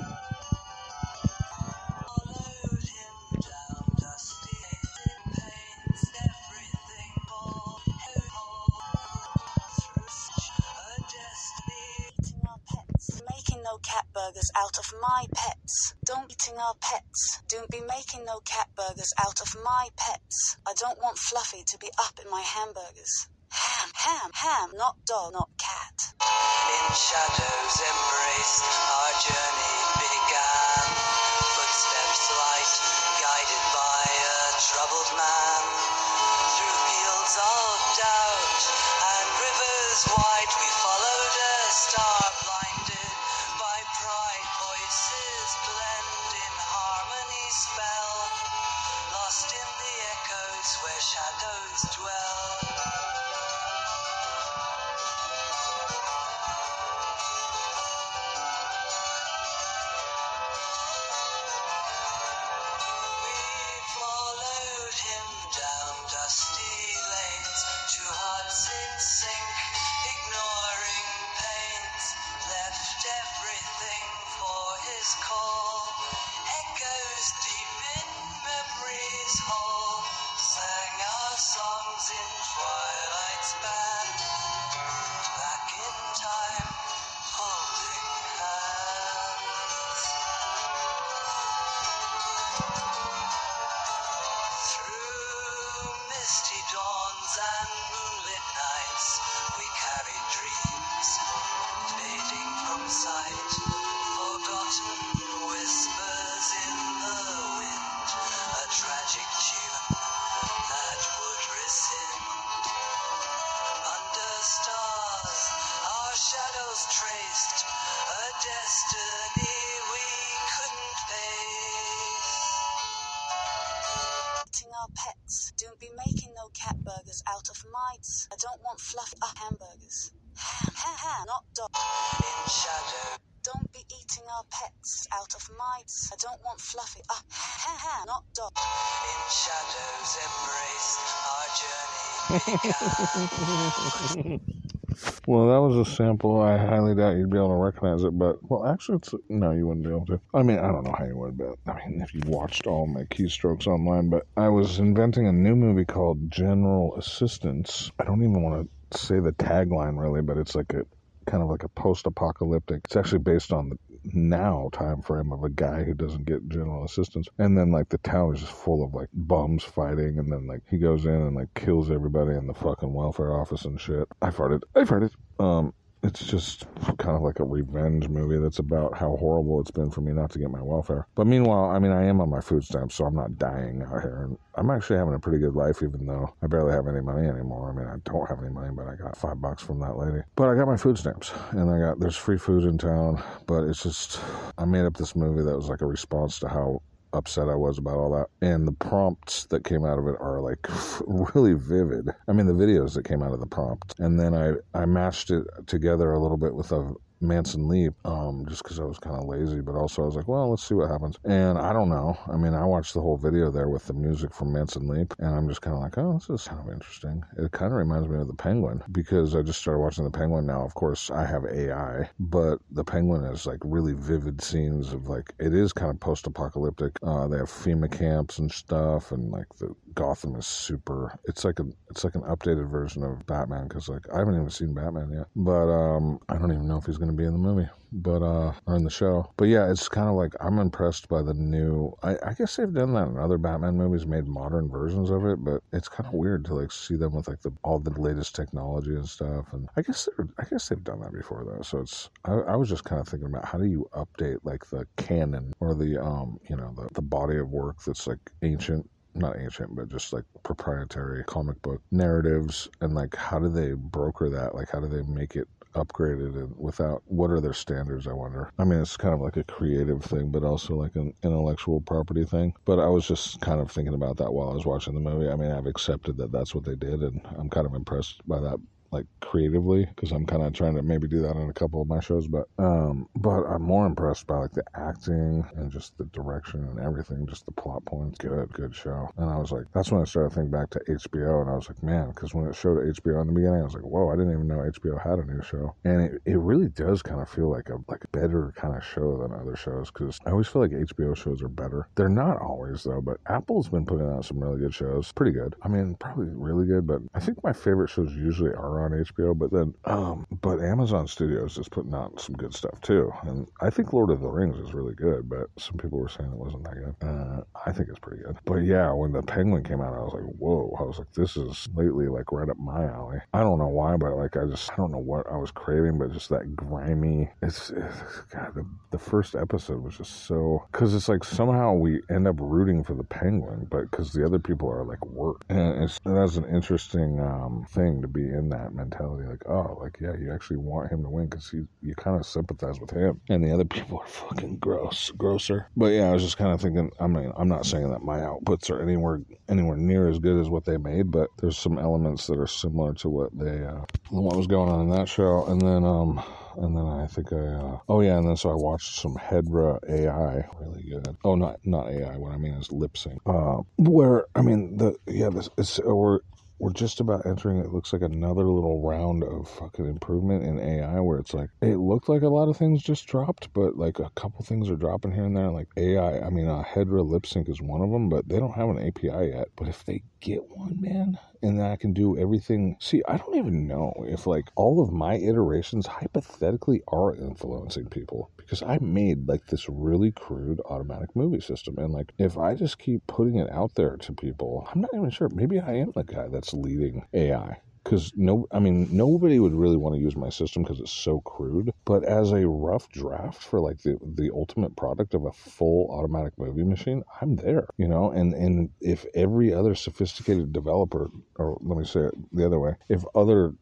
Followed him down dusty pains, everything fall through a destiny. Eating our pets, making no cat burgers out of my pets. Don't eating our pets. Don't be making no cat burgers out of my pets. I don't want Fluffy to be up in my hamburgers. Ham, not dog, not cat. In shadows embraced, our journey began. Footsteps light, guided by a troubled man. Through fields of doubt and rivers wide, we followed a star blinded by pride. Voices blend in harmony spell, lost in the echoes where shadows dwell. Pets. Don't be making no cat burgers out of mites. I don't want fluffed up hamburgers. Ham, not dog. In shadow. Don't be eating our pets out of my pets. I don't want fluffy, not dog. In shadows embraced, our journey began. Well, that was a sample. I highly doubt you'd be able to recognize it, but, well, actually, no, you wouldn't be able to. I mean, I don't know how you would, but, I mean, if you watched all my keystrokes online, but I was inventing a new movie called General Assistance. I don't even want to say the tagline, really, but it's like a kind of like a post-apocalyptic. It's actually based on the now time frame of a guy who doesn't get general assistance, and then like the town is just full of like bums fighting, and then like he goes in and like kills everybody in the fucking welfare office and shit. I farted. It's just kind of like a revenge movie that's about how horrible it's been for me not to get my welfare. But meanwhile, I mean, I am on my food stamps, so I'm not dying out here. And I'm actually having a pretty good life, even though I barely have any money anymore. I mean, I don't have any money, but I got $5 from that lady. But I got my food stamps, and there's free food in town. But it's just, I made up this movie that was like a response to how upset I was about all that, and the prompts that came out of it are like really vivid. I mean, the videos that came out of the prompt, and then I mashed it together a little bit with a Manson Leap, just because I was kind of lazy, but also I was like, well, let's see what happens. And I don't know. I mean, I watched the whole video there with the music from Manson Leap, and I'm just kind of like, oh, this is kind of interesting. It kind of reminds me of The Penguin, because I just started watching The Penguin now. Of course, I have AI, but The Penguin is like really vivid scenes of like, it is kind of post-apocalyptic. They have FEMA camps and stuff, and like the Gotham is super. It's like an updated version of Batman, because like I haven't even seen Batman yet, but I don't even know if he's going to be in the movie, but or in the show. But yeah, it's kind of like I'm impressed by the new. I guess they've done that in other Batman movies, made modern versions of it, but it's kind of weird to like see them with like all the latest technology and stuff. And I guess they've done that before though. So it's I was just kind of thinking about how do you update like the canon or the the body of work that's like ancient. Not ancient, but just like proprietary comic book narratives, and like how do they broker that? Like how do they make it upgraded, and without, what are their standards, I wonder? I mean, it's kind of like a creative thing, but also like an intellectual property thing. But I was just kind of thinking about that while I was watching the movie. I mean, I've accepted that that's what they did, and I'm kind of impressed by that, like creatively, because I'm kind of trying to maybe do that on a couple of my shows, but I'm more impressed by like the acting and just the direction and everything, just the plot points. Good show. And I was like, that's when I started thinking back to HBO, and I was like, man, because when it showed HBO in the beginning, I was like, whoa, I didn't even know HBO had a new show. And it really does kind of feel like a better kind of show than other shows, because I always feel like HBO shows are better. They're not always though, but Apple's been putting out some really good shows. Pretty good. I mean, probably really good, but I think my favorite shows usually are on HBO, but then but Amazon Studios is putting out some good stuff too, and I think Lord of the Rings is really good, but some people were saying it wasn't that good. I think it's pretty good. But yeah, when The Penguin came out, I was like, whoa. I was like, this is lately like right up my alley. I don't know why, but like I don't know what I was craving, but just that grimy, God, the first episode was just so, because it's like somehow we end up rooting for the Penguin, but because the other people are like work, and that's an interesting thing to be in that mentality, like, oh, like, yeah, you actually want him to win because you kind of sympathize with him, and the other people are fucking grosser. But yeah, I was just kind of thinking, I mean, I'm not saying that my outputs are anywhere near as good as what they made, but there's some elements that are similar to what was going on in that show. And then I think and then so I watched some Hedra AI, really good. Oh, not AI, what I mean is lip sync, where, I mean, we're just about entering, it looks like, another little round of fucking improvement in AI, where it's like, it looked like a lot of things just dropped, but like a couple things are dropping here and there. Like AI, I mean, Hedra lip sync is one of them, but they don't have an API yet. But if they get one, man, and then I can do everything. See, I don't even know if like all of my iterations hypothetically are influencing people, because I made like this really crude automatic movie system, and like if I just keep putting it out there to people, I'm not even sure. Maybe I am the guy that's leading AI. Because nobody would really want to use my system because it's so crude. But as a rough draft for like the ultimate product of a full automatic movie machine, I'm there, you know. And if every other sophisticated developer, or let me say it the other way, if other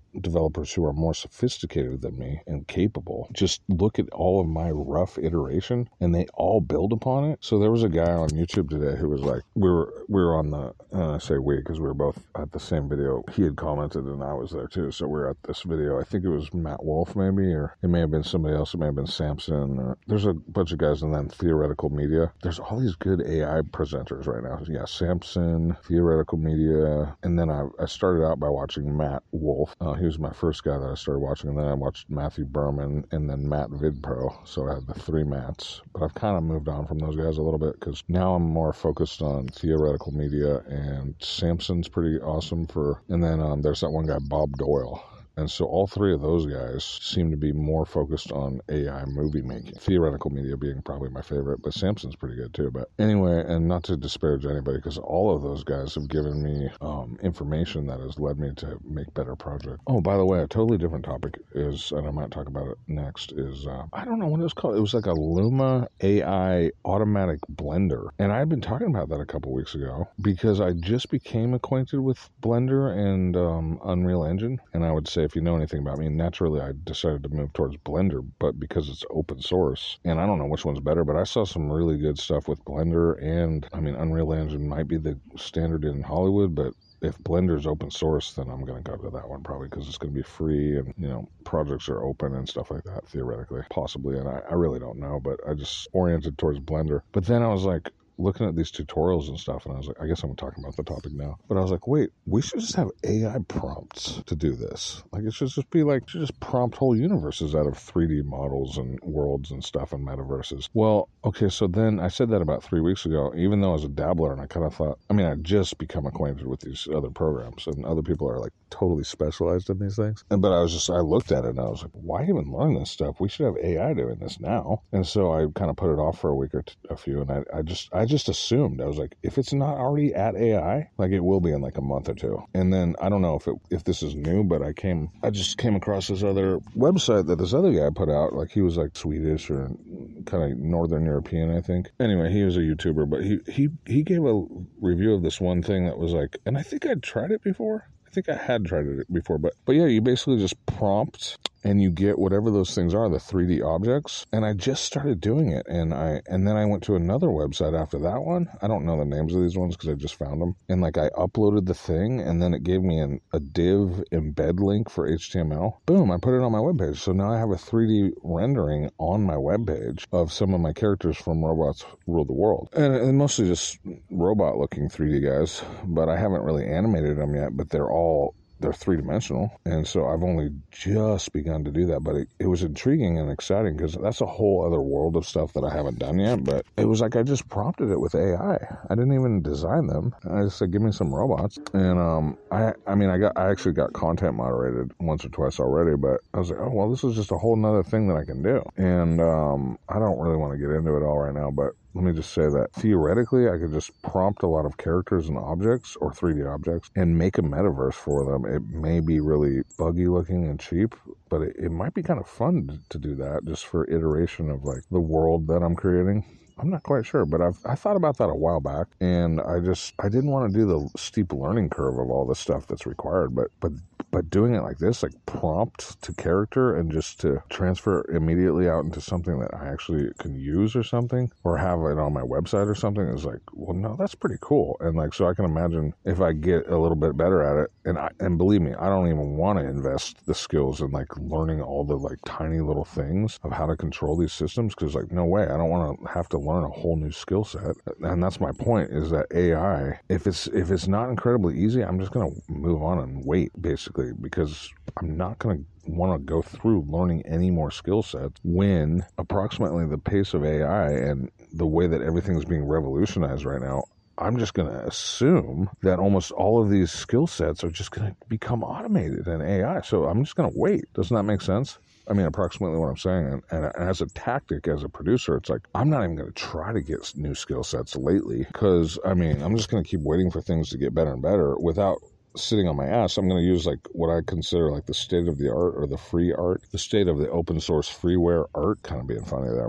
developers who are more sophisticated than me and capable just look at all of my rough iteration and they all build upon it. So there was a guy on YouTube today who was like, we were on the, I say we because we were both at the same video. He had commented and I was there too. So we were at this video. I think it was Matt Wolf maybe, or it may have been somebody else. It may have been Samson. Or, there's a bunch of guys, and then Theoretical Media. There's all these good AI presenters right now. Yeah, Samson, Theoretical Media. And then I started out by watching Matt Wolf. He was my first guy that I started watching. And then I watched Matthew Berman and then Matt VidPro. So I had the three Matts. But I've kind of moved on from those guys a little bit because now I'm more focused on Theoretical Media, and Samson's pretty awesome and then there's that one guy, Bob Doyle. And so all three of those guys seem to be more focused on AI movie making. Theoretical Media being probably my favorite, but Samson's pretty good too. But anyway, and not to disparage anybody, because all of those guys have given me information that has led me to make better projects. Oh, by the way, a totally different topic is, and I might talk about it next, is I don't know what it was called. It was like a Luma AI automatic blender. And I had been talking about that a couple weeks ago because I just became acquainted with Blender and Unreal Engine. And I would say, if you know anything about me, naturally I decided to move towards Blender, but because it's open source, and I don't know which one's better, but I saw some really good stuff with Blender, and I mean, Unreal Engine might be the standard in Hollywood, but if Blender's open source, then I'm going to go to that one probably because it's going to be free and, you know, projects are open and stuff like that, theoretically, possibly, and I really don't know, but I just oriented towards Blender. But then I was like, looking at these tutorials and stuff, and I was like, I guess I'm talking about the topic now, but I was like, wait, we should just have AI prompts to do this. Like, it should just be like, just prompt whole universes out of 3D models and worlds and stuff and metaverses. Well, okay, so then I said that about 3 weeks ago, even though I was a dabbler, and I kind of thought, I mean, I just become acquainted with these other programs, and other people are like totally specialized in these things. But I looked at it and I was like, why even learn this stuff? We should have AI doing this now. And so I kind of put it off for a week or a few, and I just assumed, I was like, if it's not already at AI, like it will be in like a month or two. And then I don't know if this is new, but I just came across this other website that this other guy put out. Like, he was like Swedish or kind of Northern European, I think. Anyway, he was a YouTuber, but he gave a review of this one thing that was like, and I think I'd tried it before. I think I had tried it before, but yeah, you basically just prompt and you get whatever those things are, the 3D objects. And I just started doing it, and then I went to another website after that one. I don't know the names of these ones because I just found them. And like, I uploaded the thing, and then it gave me a div embed link for HTML. Boom, I put it on my webpage. So now I have a 3D rendering on my webpage of some of my characters from Robots Rule the World. And mostly just robot-looking 3D guys, but I haven't really animated them yet, but they're three-dimensional, and so I've only just begun to do that, but it was intriguing and exciting because that's a whole other world of stuff that I haven't done yet. But it was like I just prompted it with AI. I didn't even design them. I just said, give me some robots, and I actually got content moderated once or twice already, but I was like, oh well, this is just a whole nother thing that I can do, and I don't really want to get into it all right now, but let me just say that theoretically, I could just prompt a lot of characters and objects, or 3D objects, and make a metaverse for them. It may be really buggy looking and cheap, but it might be kind of fun to do that just for iteration of like the world that I'm creating. I'm not quite sure, but I thought about that a while back, and I didn't want to do the steep learning curve of all the stuff that's required, but doing it like this, like prompt to character and just to transfer immediately out into something that I actually can use or something, or have it on my website or something, is like, well, no, that's pretty cool. And like, so I can imagine if I get a little bit better at it, and believe me, I don't even want to invest the skills in like learning all the like tiny little things of how to control these systems, because like, no way, I don't want to have to learn a whole new skill set. And that's my point, is that AI, if it's not incredibly easy, I'm just going to move on and wait, basically, because I'm not going to want to go through learning any more skill sets when approximately the pace of AI and the way that everything's being revolutionized right now, I'm just going to assume that almost all of these skill sets are just going to become automated in AI. So I'm just going to wait. Doesn't that make sense? I mean, approximately what I'm saying. And as a tactic, as a producer, it's like, I'm not even going to try to get new skill sets lately, because, I mean, I'm just going to keep waiting for things to get better and better without sitting on my ass. I'm going to use like what I consider like the state of the art, or the free art, the state of the open source freeware art, kind of being funny there, but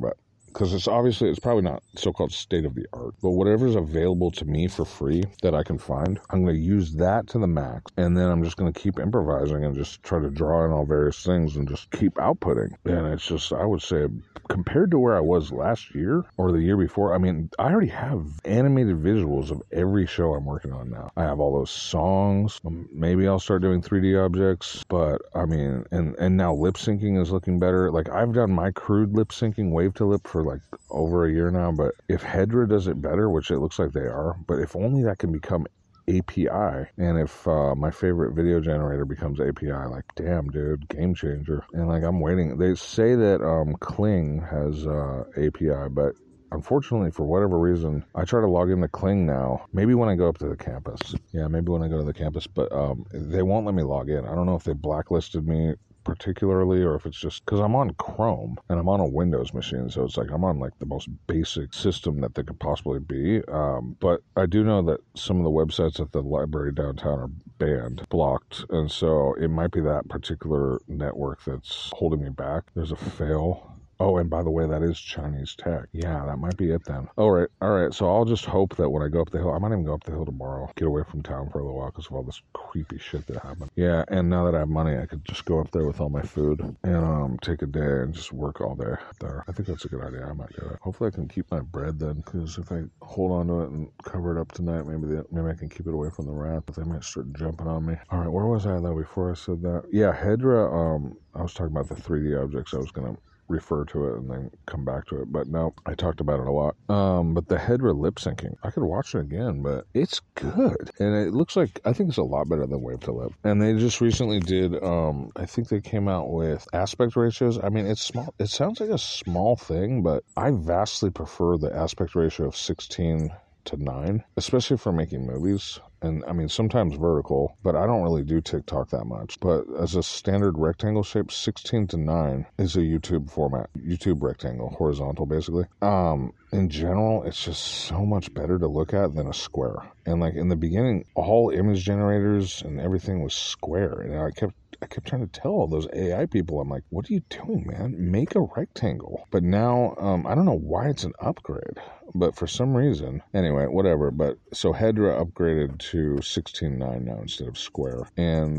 because it's probably not so-called state-of-the-art, but whatever's available to me for free that I can find, I'm going to use that to the max, and then I'm just going to keep improvising and just try to draw in all various things and just keep outputting. And it's just, I would say, compared to where I was last year or the year before, I mean, I already have animated visuals of every show I'm working on now. I have all those songs. Maybe I'll start doing 3D objects, but I mean, and now lip syncing is looking better. Like, I've done my crude lip syncing, wave to lip, for like over a year now, but if Hedra does it better, which it looks like they are, but if only that can become API, and if my favorite video generator becomes API, like, damn, dude, game changer. And like, I'm waiting. They say that Kling has API, but unfortunately, for whatever reason, I try to log into Kling now. Maybe when I go up to the campus. Yeah, maybe when I go to the campus, but they won't let me log in. I don't know if they blacklisted me particularly, or if it's just because I'm on Chrome and I'm on a Windows machine, so it's like I'm on like the most basic system that there could possibly be. But I do know that some of the websites at the library downtown are banned, blocked, and so it might be that particular network that's holding me back. There's a fail. Oh, and by the way, that is Chinese tech. Yeah, that might be it then. All right. So I'll just hope that when I go up the hill, I might even go up the hill tomorrow, get away from town for a little while because of all this creepy shit that happened. Yeah, and now that I have money, I could just go up there with all my food and take a day and just work all day there. I think that's a good idea. I might do it. Hopefully I can keep my bread then, because if I hold on to it and cover it up tonight, maybe I can keep it away from the rat, but they might start jumping on me. All right, where was I though before I said that? Yeah, Hedra, I was talking about the 3D objects. I was going to refer to it and then come back to it, but no, I talked about it a lot. But the Hedra lip syncing, I could watch it again, but it's good, and it looks like, I think it's a lot better than Wave to Lip. And they just recently did, I think they came out with aspect ratios. I mean, it's small. It sounds like a small thing, but I vastly prefer the aspect ratio of 16:9, especially for making movies. And I mean, sometimes vertical, but I don't really do TikTok that much. But as a standard rectangle shape, 16:9 is a YouTube format, YouTube rectangle, horizontal basically. In general, it's just so much better to look at than a square. And like in the beginning, all image generators and everything was square. And I kept trying to tell all those AI people, I'm like, what are you doing, man? Make a rectangle. But now, I don't know why it's an upgrade, but for some reason, anyway, whatever. But so Hedra upgraded to 16:9 now instead of square. And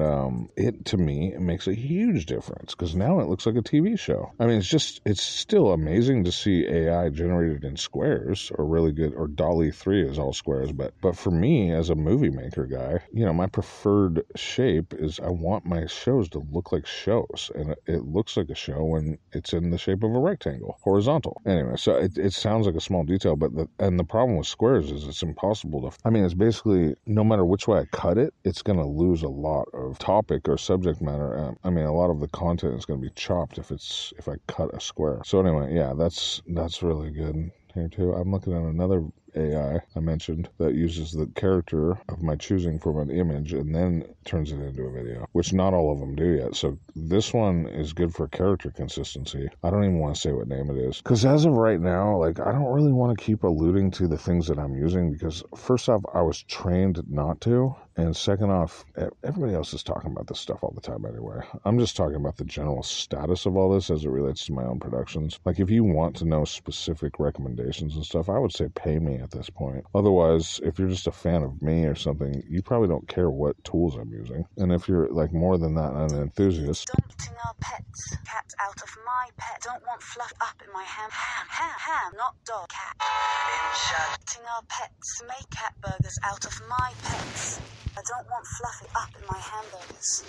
to me, it makes a huge difference because now it looks like a TV show. I mean, it's still amazing to see AI generated in squares, or really good, or DALL-E 3 is all squares. But for me, as a movie maker guy, my preferred shape is I want my shows to look like shows, and it looks like a show when it's in the shape of a rectangle, horizontal. Anyway, so it sounds like a small detail, but the problem with squares is it's impossible to, I mean, it's basically, no matter which way I cut it, it's going to lose a lot of topic or subject matter. I mean, a lot of the content is going to be chopped if I cut a square. So anyway, yeah, that's really good here too. I'm looking at another AI I mentioned that uses the character of my choosing from an image and then turns it into a video, which not all of them do yet. So this one is good for character consistency. I don't even want to say what name it is, because as of right now, like, I don't really want to keep alluding to the things that I'm using, because first off, I was trained not to, and second off, everybody else is talking about this stuff all the time anyway. I'm just talking about the general status of all this as it relates to my own productions. Like, if you want to know specific recommendations and stuff, I would say pay me at this point. Otherwise, if you're just a fan of me or something, you probably don't care what tools I'm using. And if you're like more than that, an enthusiast. Dumping our pets. Cat out of my pet. Don't want fluff up in my ham. Ham, not dog. Cat. Dumping our pets. Make cat burgers out of my pets. I don't want fluffy up in my hamburgers.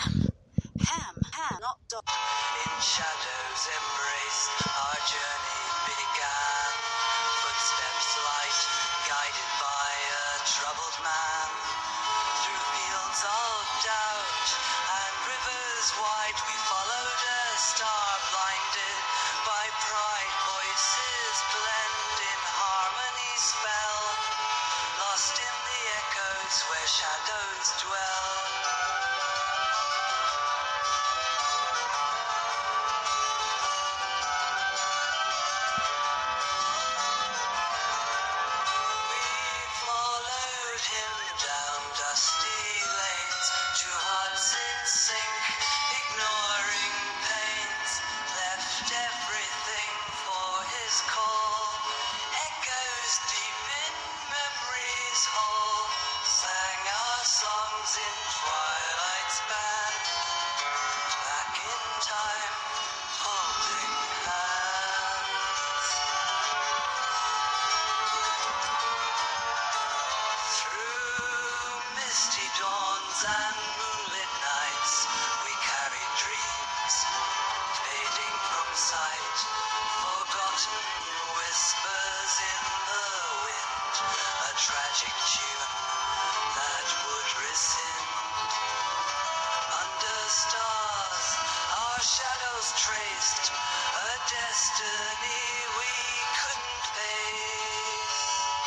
Ham, not dog. In shadows embrace, our journey began. Footsteps light, guided by a troubled man. Through fields of doubt and rivers wide, we followed a star, blinded by pride. Voices blend in harmony spell, lost in the echoes where shadows dwell. Ignoring pains, left everything for his tragic tune that would rescind. Under stars, our shadows traced a destiny we couldn't face.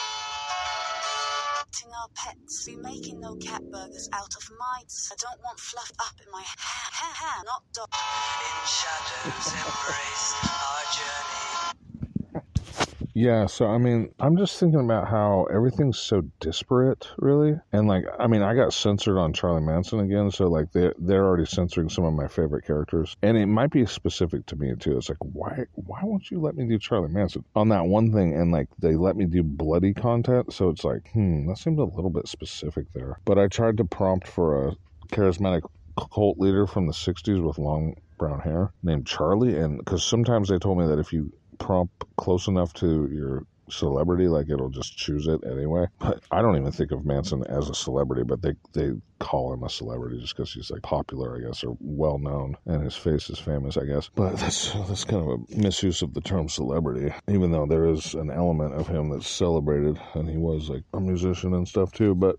Eating our pets, be making no cat burgers out of mites. I don't want fluff up in my ha, not dog. In shadows embraced our journey. Yeah, so I mean, I'm just thinking about how everything's so disparate, really. And like, I mean, I got censored on Charlie Manson again, so like they're already censoring some of my favorite characters. And it might be specific to me too. It's like, why won't you let me do Charlie Manson on that one thing? And like, they let me do bloody content, so it's like, that seems a little bit specific there. But I tried to prompt for a charismatic cult leader from the 60s with long brown hair named Charlie, and because sometimes they told me that if you prompt close enough to your celebrity, like it'll just choose it anyway. But I don't even think of Manson as a celebrity, but they call him a celebrity just because he's like popular, I guess, or well known, and his face is famous, I guess. But that's kind of a misuse of the term celebrity, even though there is an element of him that's celebrated, and he was like a musician and stuff too. But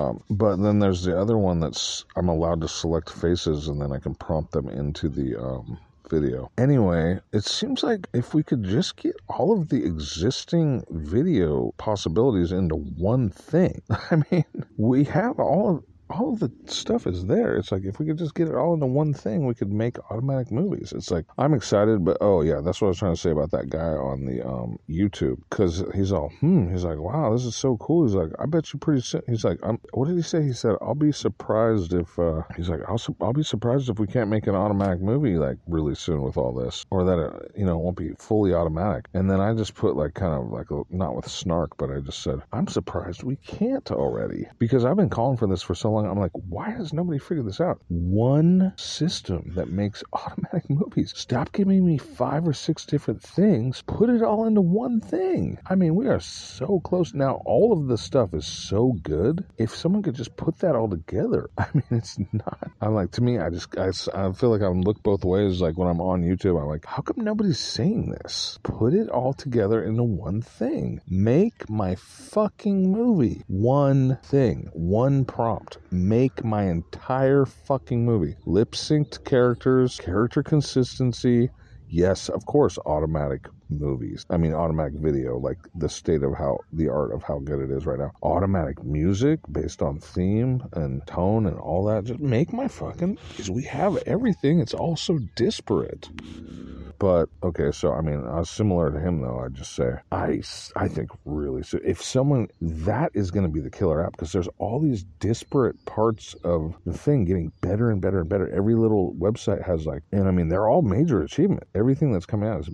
then there's the other one that's I'm allowed to select faces, and then I can prompt them into the video. Anyway, it seems like if we could just get all of the existing video possibilities into one thing. I mean, we have all of the stuff is there. It's like if we could just get it all into one thing, we could make automatic movies. It's like I'm excited, but oh yeah, that's what I was trying to say about that guy on the YouTube, because he's all he's like, wow, this is so cool. He's like, I bet you pretty soon. He's like, what did he say? He said, I'll be surprised if he's like, I'll be surprised if we can't make an automatic movie like really soon with all this, or that it won't be fully automatic. And then I just put like kind of like not with snark, but I just said, I'm surprised we can't already, because I've been calling for this for so long. I'm like, why has nobody figured this out? One system that makes automatic movies. Stop giving me 5 or 6 different things. Put it all into one thing. I mean, we are so close. Now, all of the stuff is so good. If someone could just put that all together, I mean, it's not. I'm like, to me, I feel like I look both ways. Like when I'm on YouTube, I'm like, how come nobody's saying this? Put it all together into one thing. Make my fucking movie. One thing. One prompt. Make my entire fucking movie. Lip-synced characters, character consistency. Yes, of course, automatic movies. I mean, automatic video, like the state of the art of how good it is right now. Automatic music based on theme and tone and all that. Just make my fucking, because we have everything. It's all so disparate. But, okay, so, I mean, similar to him, though, I'd just say, I think really, so if someone, that is going to be the killer app, because there's all these disparate parts of the thing getting better and better and better. Every little website has like, and I mean, they're all major achievement. Everything that's coming out is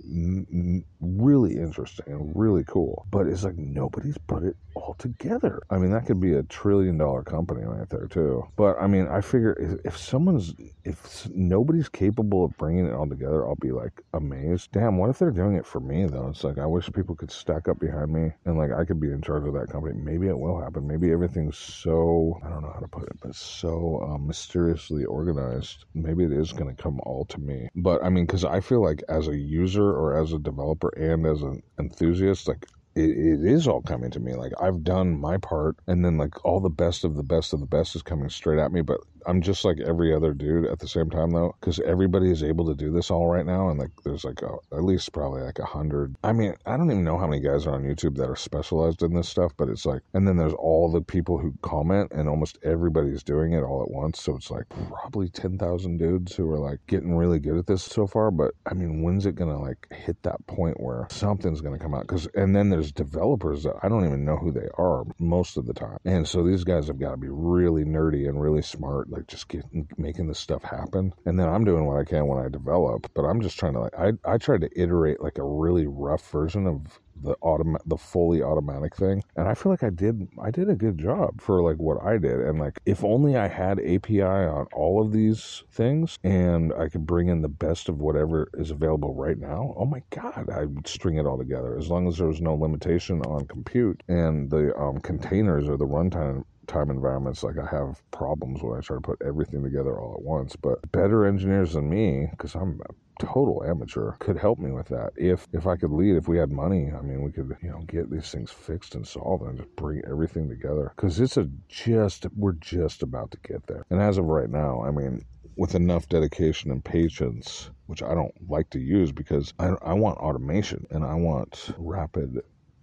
really interesting and really cool. But it's like, nobody's put it all together. I mean, that could be $1 trillion company right there, too. But, I mean, I figure if nobody's capable of bringing it all together, I'll be like, amazed. Damn, what if they're doing it for me, though? It's like, I wish people could stack up behind me and like I could be in charge of that company. Maybe it will happen. Maybe everything's so, I don't know how to put it, but so mysteriously organized. Maybe it is going to come all to me. But I mean, because I feel like as a user or as a developer and as an enthusiast, like it is all coming to me. Like I've done my part, and then like all the best of the best of the best is coming straight at me. But I'm just like every other dude at the same time, though, because everybody is able to do this all right now. And like there's like at least probably like 100. I mean, I don't even know how many guys are on YouTube that are specialized in this stuff, but it's like, and then there's all the people who comment, and almost everybody's doing it all at once. So it's like probably 10,000 dudes who are like getting really good at this so far. But I mean, when's it gonna like hit that point where something's gonna come out? And then there's developers that I don't even know who they are most of the time. And so these guys have got to be really nerdy and really smart, like just making this stuff happen. And then I'm doing what I can when I develop, but I'm just trying to like, I tried to iterate like a really rough version of the fully automatic thing, and I feel like I did a good job for like what I did. And like if only I had API on all of these things and I could bring in the best of whatever is available right now, oh my god, I would string it all together, as long as there was no limitation on compute and the containers or the runtime environments. Like I have problems when I try to put everything together all at once. But better engineers than me, because I'm total amateur, could help me with that. If I could lead, if we had money, I mean, we could, get these things fixed and solved and just bring everything together. Because we're just about to get there. And as of right now, I mean, with enough dedication and patience, which I don't like to use because I want automation and I want rapid,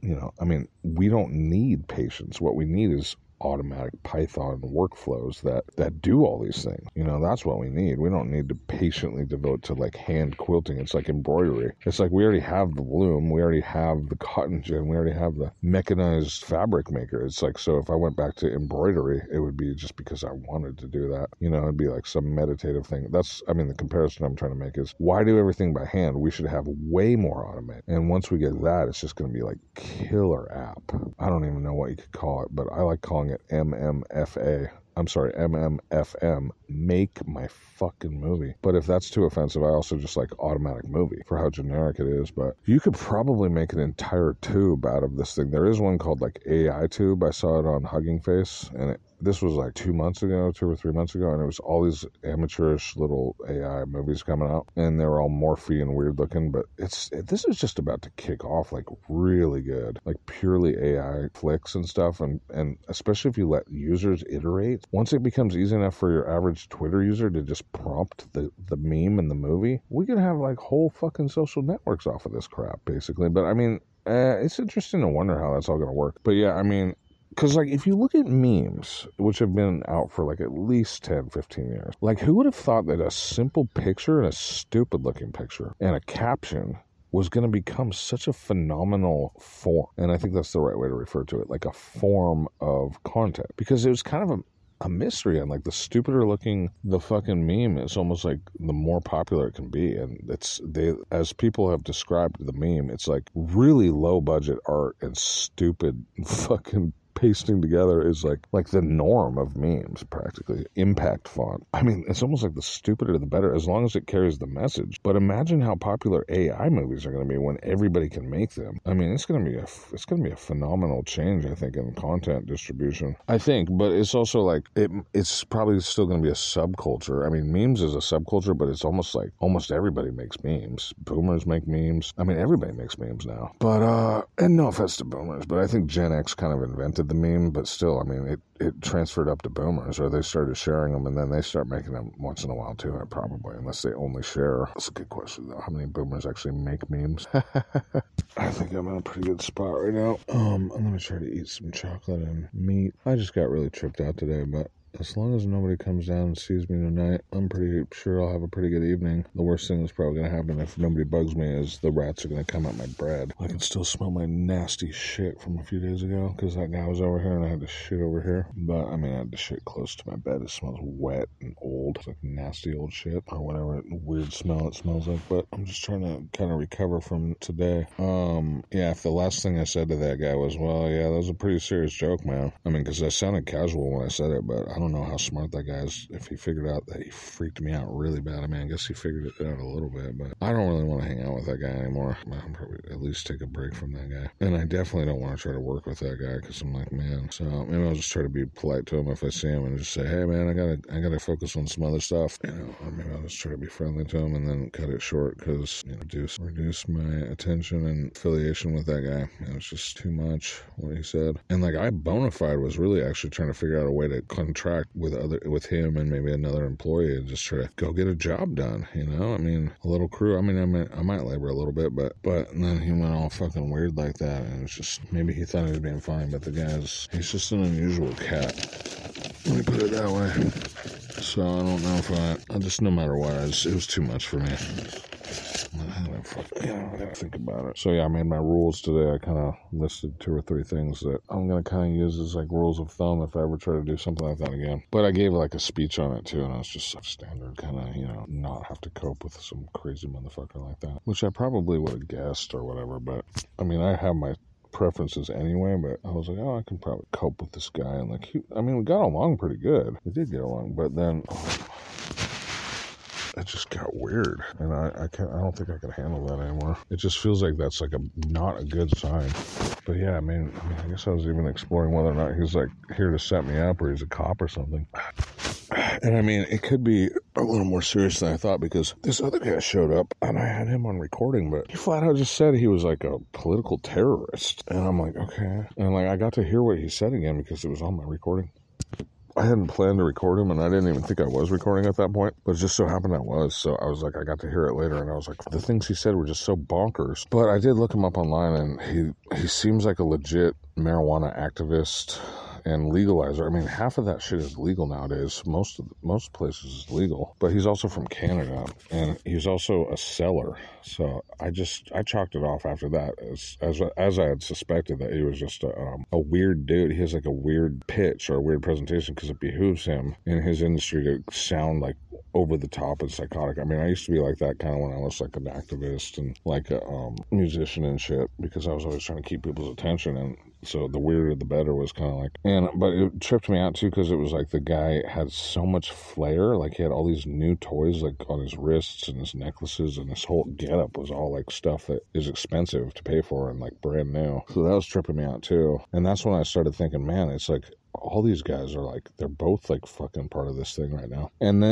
we don't need patience. What we need is automatic Python workflows that do all these things. That's what we need. We don't need to patiently devote to like hand quilting. It's like embroidery. It's like we already have the loom, we already have the cotton gin, we already have the mechanized fabric maker. It's like, so if I went back to embroidery, it would be just because I wanted to do that. It'd be like some meditative thing. The comparison I'm trying to make is, why do everything by hand? We should have way more automated. And once we get that, it's just going to be like killer app. I don't even know what you could call it, but I like calling it MMFA. I'm sorry, MMFM, make my fucking movie. But if that's too offensive, I also just like automatic movie for how generic it is. But you could probably make an entire tube out of this thing. There is one called like AI Tube. I saw it on Hugging Face, and this was like 2 or 3 months ago, and it was all these amateurish little AI movies coming out, and they were all morphy and weird looking, but this is just about to kick off like really good, like purely AI flicks and stuff, and especially if you let users iterate. Once it becomes easy enough for your average Twitter user to just prompt the meme in the movie, we could have like whole fucking social networks off of this crap, basically. But I mean, it's interesting to wonder how that's all going to work. But yeah, I mean, because, like, if you look at memes, which have been out for, like, at least 10, 15 years, like, who would have thought that a simple picture and a stupid-looking picture and a caption was going to become such a phenomenal form? And I think that's the right way to refer to it, like a form of content. Because it was kind of a mystery, and, like, the stupider looking the fucking meme is, almost like the more popular it can be. And as people have described the meme, it's like really low budget art and stupid fucking pasting together is like the norm of memes, practically. Impact font. I mean, it's almost like the stupider the better, as long as it carries the message. But imagine how popular AI movies are going to be when everybody can make them. I mean, it's going to be a phenomenal change, I think, in content distribution. I think, but it's also like it's probably still going to be a subculture. I mean, memes is a subculture, but it's almost like almost everybody makes memes. Boomers make memes. I mean, everybody makes memes now. But and no offense to boomers, but I think Gen X kind of invented the meme, but still, I mean, it transferred up to boomers, or they started sharing them, and then they start making them once in a while too, probably, unless they only share. That's a good question, though. How many boomers actually make memes? I think I'm in a pretty good spot right now. I'm gonna try to eat some chocolate and meat. I just got really tripped out today, but as long as nobody comes down and sees me tonight, I'm pretty sure I'll have a pretty good evening. The worst thing that's probably going to happen if nobody bugs me is the rats are going to come at my bread. I can still smell my nasty shit from a few days ago because that guy was over here and I had to shit over here. But, I mean, I had to shit close to my bed. It smells wet and old. It's like nasty old shit or whatever weird smell it smells like. But I'm just trying to kind of recover from today. Yeah, if the last thing I said to that guy was, well, yeah, that was a pretty serious joke, man. I mean, because I sounded casual when I said it, but I don't know how smart that guy is, if he figured out that he freaked me out really bad. I mean, I guess he figured it out a little bit, but I don't really want to hang out with that guy anymore. I'll probably at least take a break from that guy. And I definitely don't want to try to work with that guy because I'm like, man. So maybe I'll just try to be polite to him if I see him and just say, hey, man, I gotta focus on some other stuff. Or maybe I'll just try to be friendly to him and then cut it short because, reduce my attention and affiliation with that guy. It was just too much what he said. And like, I bona fide was really actually trying to figure out a way to contract with him and maybe another employee and just try to go get a job done, I mean, a little crew. I mean, I might labor a little bit, but then he went all fucking weird like that, and it's just, maybe he thought he was being funny, but he's just an unusual cat. Let me put it that way. So I don't know if I just, no matter what, it was too much for me. I gotta think about it. So yeah, I made my rules today. I kind of listed 2 or 3 things that I'm gonna kind of use as like rules of thumb if I ever try to do something like that again. But I gave like a speech on it too, and I was just standard kind of, not have to cope with some crazy motherfucker like that, which I probably would have guessed or whatever. But I mean, I have my preferences anyway, but I was like, I can probably cope with this guy. And like, we got along pretty good. We did get along, but then it just got weird, and I don't think I can handle that anymore. It just feels like that's like not a good sign. But yeah, I mean, I guess I was even exploring whether or not he's like here to set me up or he's a cop or something. And I mean, it could be a little more serious than I thought, because this other guy showed up and I had him on recording, but he flat out just said he was like a political terrorist. And I'm like, okay. And like, I got to hear what he said again because it was on my recording. I hadn't planned to record him, and I didn't even think I was recording at that point, but it just so happened I was. So I was like, I got to hear it later, and I was like, the things he said were just so bonkers. But I did look him up online, and he seems like a legit marijuana activist and legalizer. I mean, half of that shit is legal nowadays. Most places is legal. But he's also from Canada, and he's also a seller. So I chalked it off after that as I had suspected, that he was just a weird dude. He has like a weird pitch or a weird presentation because it behooves him in his industry to sound like over the top and psychotic. I mean, I used to be like that kind of when I was like an activist and like a musician and shit, because I was always trying to keep people's attention, and so the weirder the better was kind of like, but it tripped me out too, because it was like the guy had so much flair. Like he had all these new toys like on his wrists and his necklaces, and his whole getup was all like stuff that is expensive to pay for and like brand new. So that was tripping me out too. And that's when I started thinking, man, it's like all these guys are like, they're both like fucking part of this thing right now.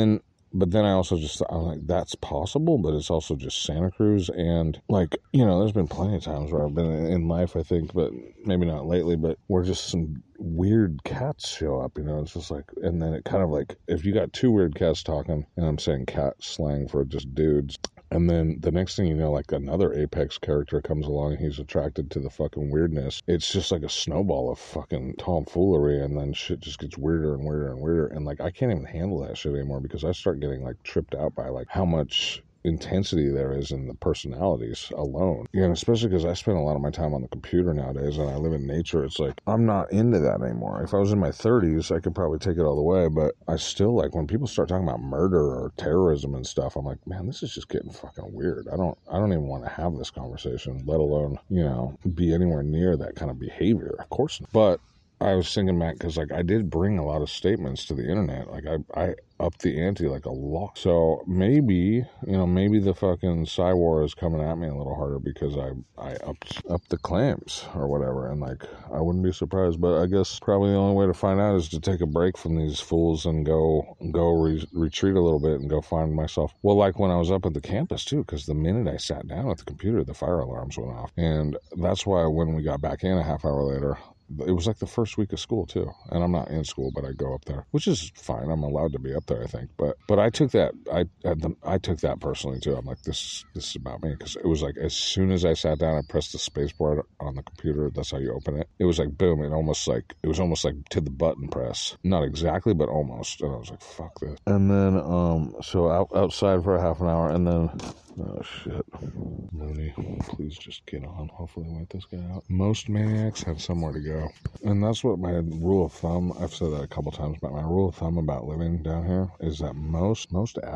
But then I also just thought, I'm like, that's possible, but it's also just Santa Cruz. And like, there's been plenty of times where I've been in life, I think, but maybe not lately, but where just some weird cats show up, it's just like, and then it kind of like, if you got two weird cats talking, and I'm saying cat slang for just dudes, and then the next thing you know, like another Apex character comes along and he's attracted to the fucking weirdness. It's just like a snowball of fucking tomfoolery, and then shit just gets weirder and weirder and weirder. And like, I can't even handle that shit anymore, because I start getting like tripped out by like how much intensity there is in the personalities alone. And especially because I spend a lot of my time on the computer nowadays, and I live in nature. It's like, I'm not into that anymore. If I was in my 30s, I could probably take it all the way, but I still, like, when people start talking about murder or terrorism and stuff, I'm like, man, this is just getting fucking weird. I don't even want to have this conversation, let alone, be anywhere near that kind of behavior. Of course not. But I was thinking, Matt, because like I did bring a lot of statements to the internet. Like I upped the ante like a lot. So maybe the fucking Psy-War is coming at me a little harder because I upped the claims or whatever. And like, I wouldn't be surprised, but I guess probably the only way to find out is to take a break from these fools and go retreat a little bit and go find myself. Well, like when I was up at the campus too, because the minute I sat down at the computer, the fire alarms went off. And that's why when we got back in a half hour later, it was like the first week of school too, and I'm not in school, but I go up there, which is fine. I'm allowed to be up there, I think. But I took that I took that personally too. I'm like, this is about me, because it was like as soon as I sat down, I pressed the space bar on the computer. That's how you open it. It was like boom, it was almost like to the button press, not exactly, but almost. And I was like, fuck this. And then so outside for a half an hour, and then. Oh, shit. Mooney, please just get on. Hopefully wait this guy out. Most maniacs have somewhere to go. And that's what my rule of thumb, I've said that a couple times, but my rule of thumb about living down here is that most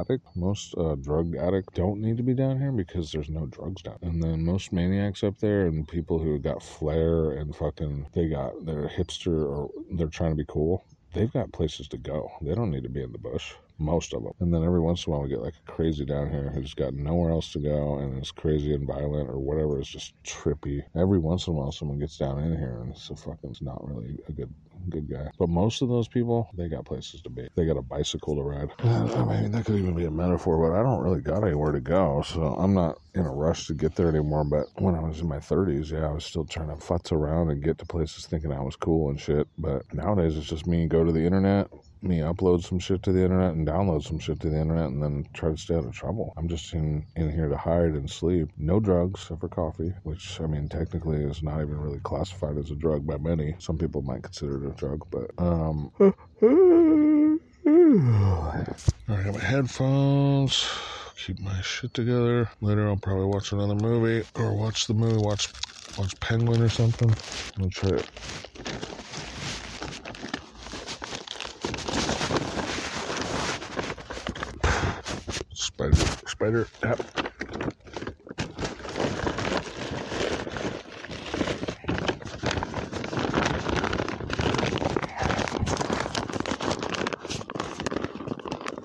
drug addicts don't need to be down here because there's no drugs down. And then most maniacs up there and people who got flair and fucking, they're hipster or they're trying to be cool, they've got places to go. They don't need to be in the bush. Most of them. And then every once in a while we get like a crazy down here who's got nowhere else to go and is crazy and violent or whatever. It's just trippy. Every once in a while someone gets down in here and it's not really a good guy. But most of those people, they got places to be. They got a bicycle to ride. I mean, that could even be a metaphor, but I don't really got anywhere to go, so I'm not in a rush to get there anymore. But when I was in my 30s, I was still trying to futz around and get to places thinking I was cool and shit. But nowadays it's just me go to the internet, me upload some shit to the internet and download some shit to the internet and then try to stay out of trouble. I'm just in here to hide and sleep. No drugs except for coffee, which I mean technically is not even really classified as a drug by many. Some people might consider it a drug, but I got my headphones, keep my shit together. Later I'll probably watch another movie or watch Penguin or something. I'm gonna try it. Spider tap.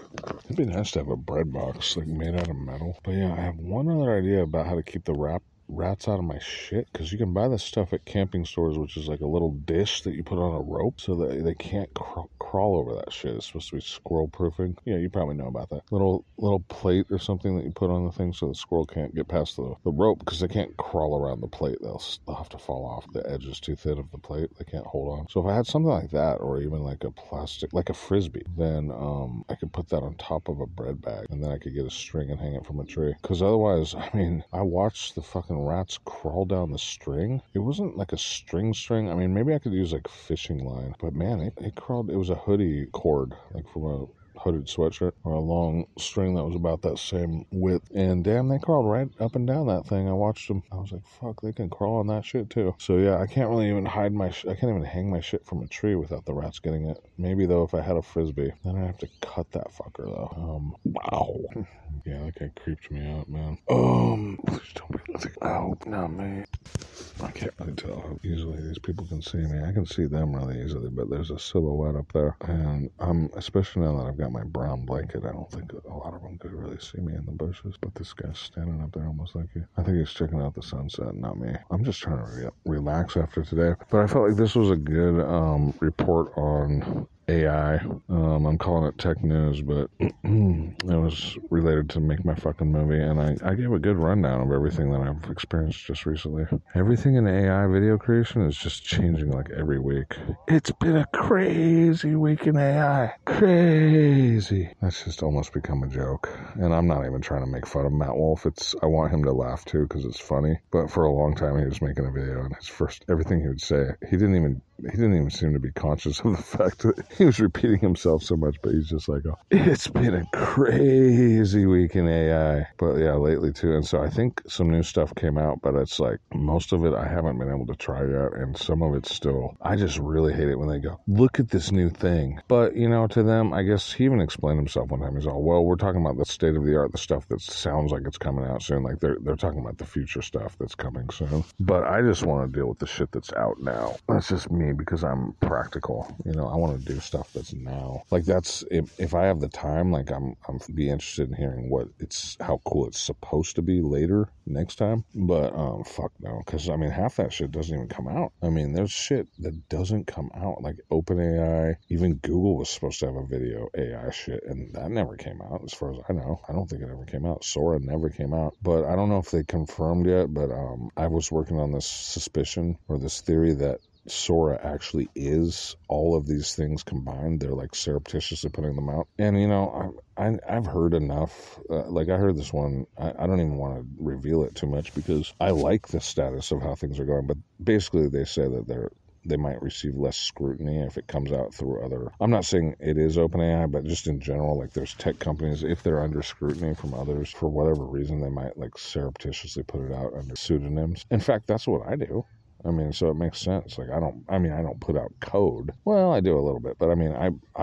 It'd be nice to have a bread box like made out of metal. But yeah, I have one other idea about how to keep the rats out of my shit, because you can buy this stuff at camping stores, which is like a little dish that you put on a rope so that they can't crawl over that shit. It's supposed to be squirrel proofing. Yeah, you probably know about that. Little plate or something that you put on the thing so the squirrel can't get past the rope, because they can't crawl around the plate. They'll have to fall off. The edge is too thin of the plate. They can't hold on. So if I had something like that, or even like a plastic, like a Frisbee, then I could put that on top of a bread bag, and then I could get a string and hang it from a tree. Because otherwise, I mean, I watched the fucking rats crawl down the string. It wasn't like a string. I mean, maybe I could use like fishing line, but man, it crawled. It was a hoodie cord, like from a hooded sweatshirt, or a long string that was about that same width, and damn, they crawled right up and down that thing. I watched them. I was like, fuck, they can crawl on that shit too. So yeah, I can't really even hide I can't even hang my shit from a tree without the rats getting it. Maybe though, if I had a Frisbee, then I'd have to cut that fucker though. Wow. Yeah, that guy creeped me out, man. Please don't be looking out, not me. I can't really tell how easily these people can see me. I can see them really easily, but there's a silhouette up there, and especially now that I've got my brown blanket, I don't think a lot of them could really see me in the bushes, but this guy's standing up there almost like you. I think he's checking out the sunset, not me. I'm just trying to relax after today, but I felt like this was a good report on AI. I'm calling it tech news, but it was related to Make My Fucking Movie, and I gave a good rundown of everything that I've experienced just recently. Everything in AI video creation is just changing like every week. It's been a crazy week in AI. Crazy. That's just almost become a joke, and I'm not even trying to make fun of Matt Wolf. I want him to laugh too, because it's funny, but for a long time he was making a video, and everything he would say, he didn't even seem to be conscious of the fact that he was repeating himself so much, but he's just like, oh, it's been a crazy week in AI. But yeah, lately too. And so I think some new stuff came out, but it's like most of it I haven't been able to try yet. And some of it's still, I just really hate it when they go, look at this new thing. But, to them, I guess he even explained himself one time. He's all, well, we're talking about the state of the art, the stuff that sounds like it's coming out soon. Like they're talking about the future stuff that's coming soon. But I just want to deal with the shit that's out now. That's just me, because I'm practical. I want to do stuff that's now. Like that's, if I have the time, like I'm be interested in hearing how cool it's supposed to be later next time. But fuck no, because I mean half that shit doesn't even come out. I mean there's shit that doesn't come out, like OpenAI. Even Google was supposed to have a video AI shit, and that never came out as far as I know. I don't think it ever came out. Sora never came out, but I don't know if they confirmed yet. But I was working on this suspicion, or this theory, that Sora actually is all of these things combined. They're like surreptitiously putting them out. And I've heard enough. Like I heard this one, I don't even want to reveal it too much, because I like the status of how things are going, but basically they say that they might receive less scrutiny if it comes out through other. I'm not saying it is OpenAI, but just in general, like there's tech companies, if they're under scrutiny from others for whatever reason, they might like surreptitiously put it out under pseudonyms. In fact, that's what I do. I mean, so it makes sense. Like I don't put out code. Well, I do a little bit, but I mean,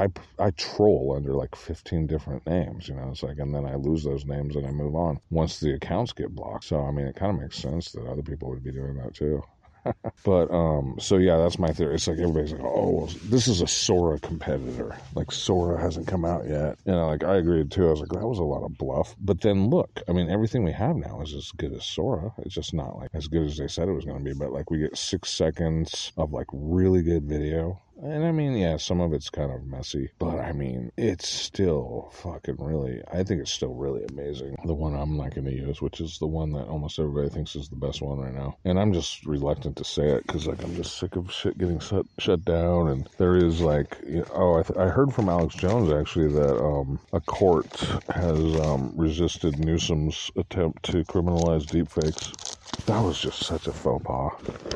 I troll under like 15 different names, it's like, and then I lose those names and I move on once the accounts get blocked. So, I mean, it kind of makes sense that other people would be doing that too. But so yeah, that's my theory. It's like everybody's like, oh, well, this is a Sora competitor. Like Sora hasn't come out yet. Like I agreed too. I was like, that was a lot of bluff. But then look, I mean, everything we have now is as good as Sora. It's just not like as good as they said it was going to be. But like we get 6 seconds of like really good video. And I mean, yeah, some of it's kind of messy, but I mean, it's still fucking really, I think it's still really amazing. The one I'm not going to use, which is the one that almost everybody thinks is the best one right now. And I'm just reluctant to say it, because like I'm just sick of shit getting shut down. And there is like, I heard from Alex Jones actually that a court has resisted Newsom's attempt to criminalize deepfakes. That was just such a faux pas.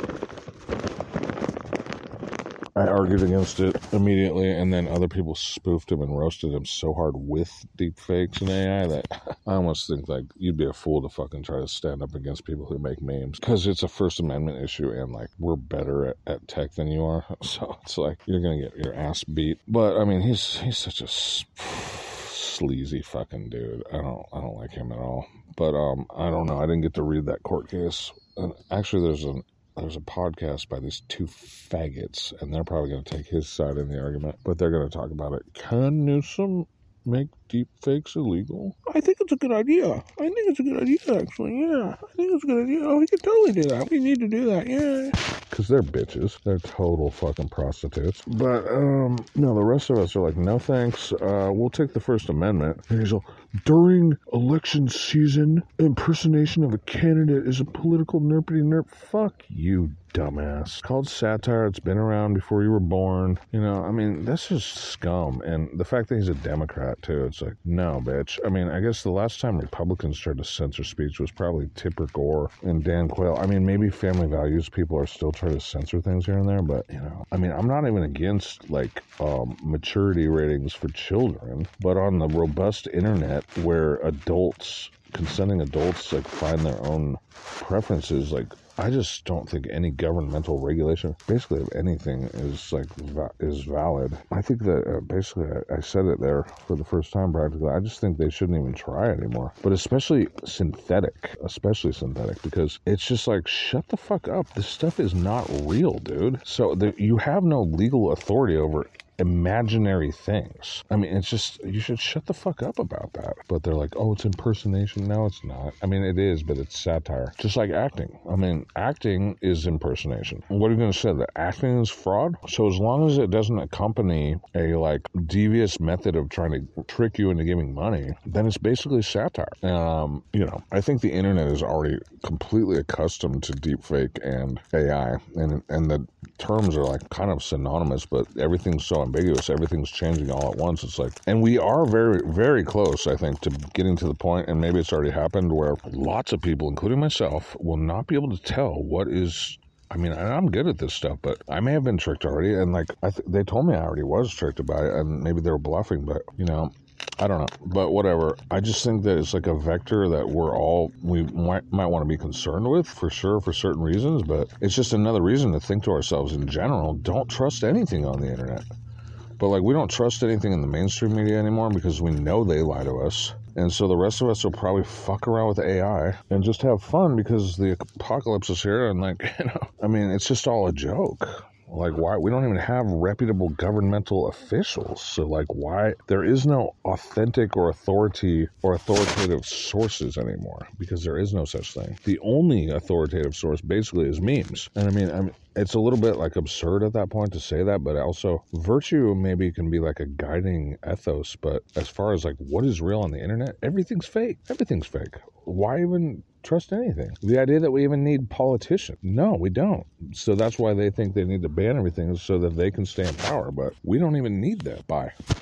I argued against it immediately, and then other people spoofed him and roasted him so hard with deepfakes and AI that I almost think like you'd be a fool to fucking try to stand up against people who make memes, because it's a First Amendment issue, and like we're better at tech than you are, so it's like you're gonna get your ass beat. But I mean, he's such a sleazy fucking dude. I don't like him at all. But I don't know. I didn't get to read that court case. And actually, there's a podcast by these 2 faggots, and they're probably going to take his side in the argument, but they're going to talk about it. Can Newsom make deep fakes illegal? I think it's a good idea. Actually. Yeah, I think it's a good idea. Oh, we could totally do that. We need to do that. Yeah. Because they're bitches. They're total fucking prostitutes. But, no, the rest of us are like, no thanks. We'll take the First Amendment. And he's all, during election season, impersonation of a candidate is a political nerpity-nerp. Fuck you, dumbass. It's called satire. It's been around before you were born. You know, I mean, that's just scum. And the fact that he's a Democrat, too, it's like, no, bitch. I mean, I guess the last time Republicans tried to censor speech was probably Tipper Gore and Dan Quayle. I mean, maybe family values people are still trying to censor things here and there, but, you know, I mean, I'm not even against, like, maturity ratings for children, but on the robust internet where consenting adults, like, find their own preferences, like, I just don't think any governmental regulation, basically of anything, is valid. I think that basically I said it there for the first time practically. I just think they shouldn't even try anymore. But especially synthetic, because it's just like, shut the fuck up. This stuff is not real, dude. So you have no legal authority over imaginary things. I mean, it's just, you should shut the fuck up about that. But they're like, oh, it's impersonation. No, it's not. I mean, it is, but it's satire. Just like acting. I mean, acting is impersonation. What are you going to say? That acting is fraud? So as long as it doesn't accompany a, like, devious method of trying to trick you into giving money, then it's basically satire. You know, I think the internet is already completely accustomed to deepfake and AI, and the terms are, like, kind of synonymous, but everything's so ambiguous, everything's changing all at once. It's like, and we are very, very close, I think, to getting to the point, and maybe it's already happened, where lots of people, including myself, will not be able to tell what is, I mean, I'm good at this stuff, but I may have been tricked already, and like, they told me I already was tricked about it, and maybe they were bluffing, but, you know, I don't know, but whatever. I just think that it's like a vector that we might want to be concerned with, for sure, for certain reasons, but it's just another reason to think to ourselves in general, don't trust anything on the internet. But, like, we don't trust anything in the mainstream media anymore because we know they lie to us. And so the rest of us will probably fuck around with AI and just have fun because the apocalypse is here and, like, you know, I mean, it's just all a joke. Like, why? We don't even have reputable governmental officials. So, like, why? There is no authentic or authoritative sources anymore because there is no such thing. The only authoritative source basically is memes. And I mean, it's a little bit, like, absurd at that point to say that, but also virtue maybe can be like a guiding ethos. But as far as, like, what is real on the internet, everything's fake. Everything's fake. Why even trust anything? The idea that we even need politicians. No, we don't. So that's why they think they need to ban everything so that they can stay in power. But we don't even need that. Bye.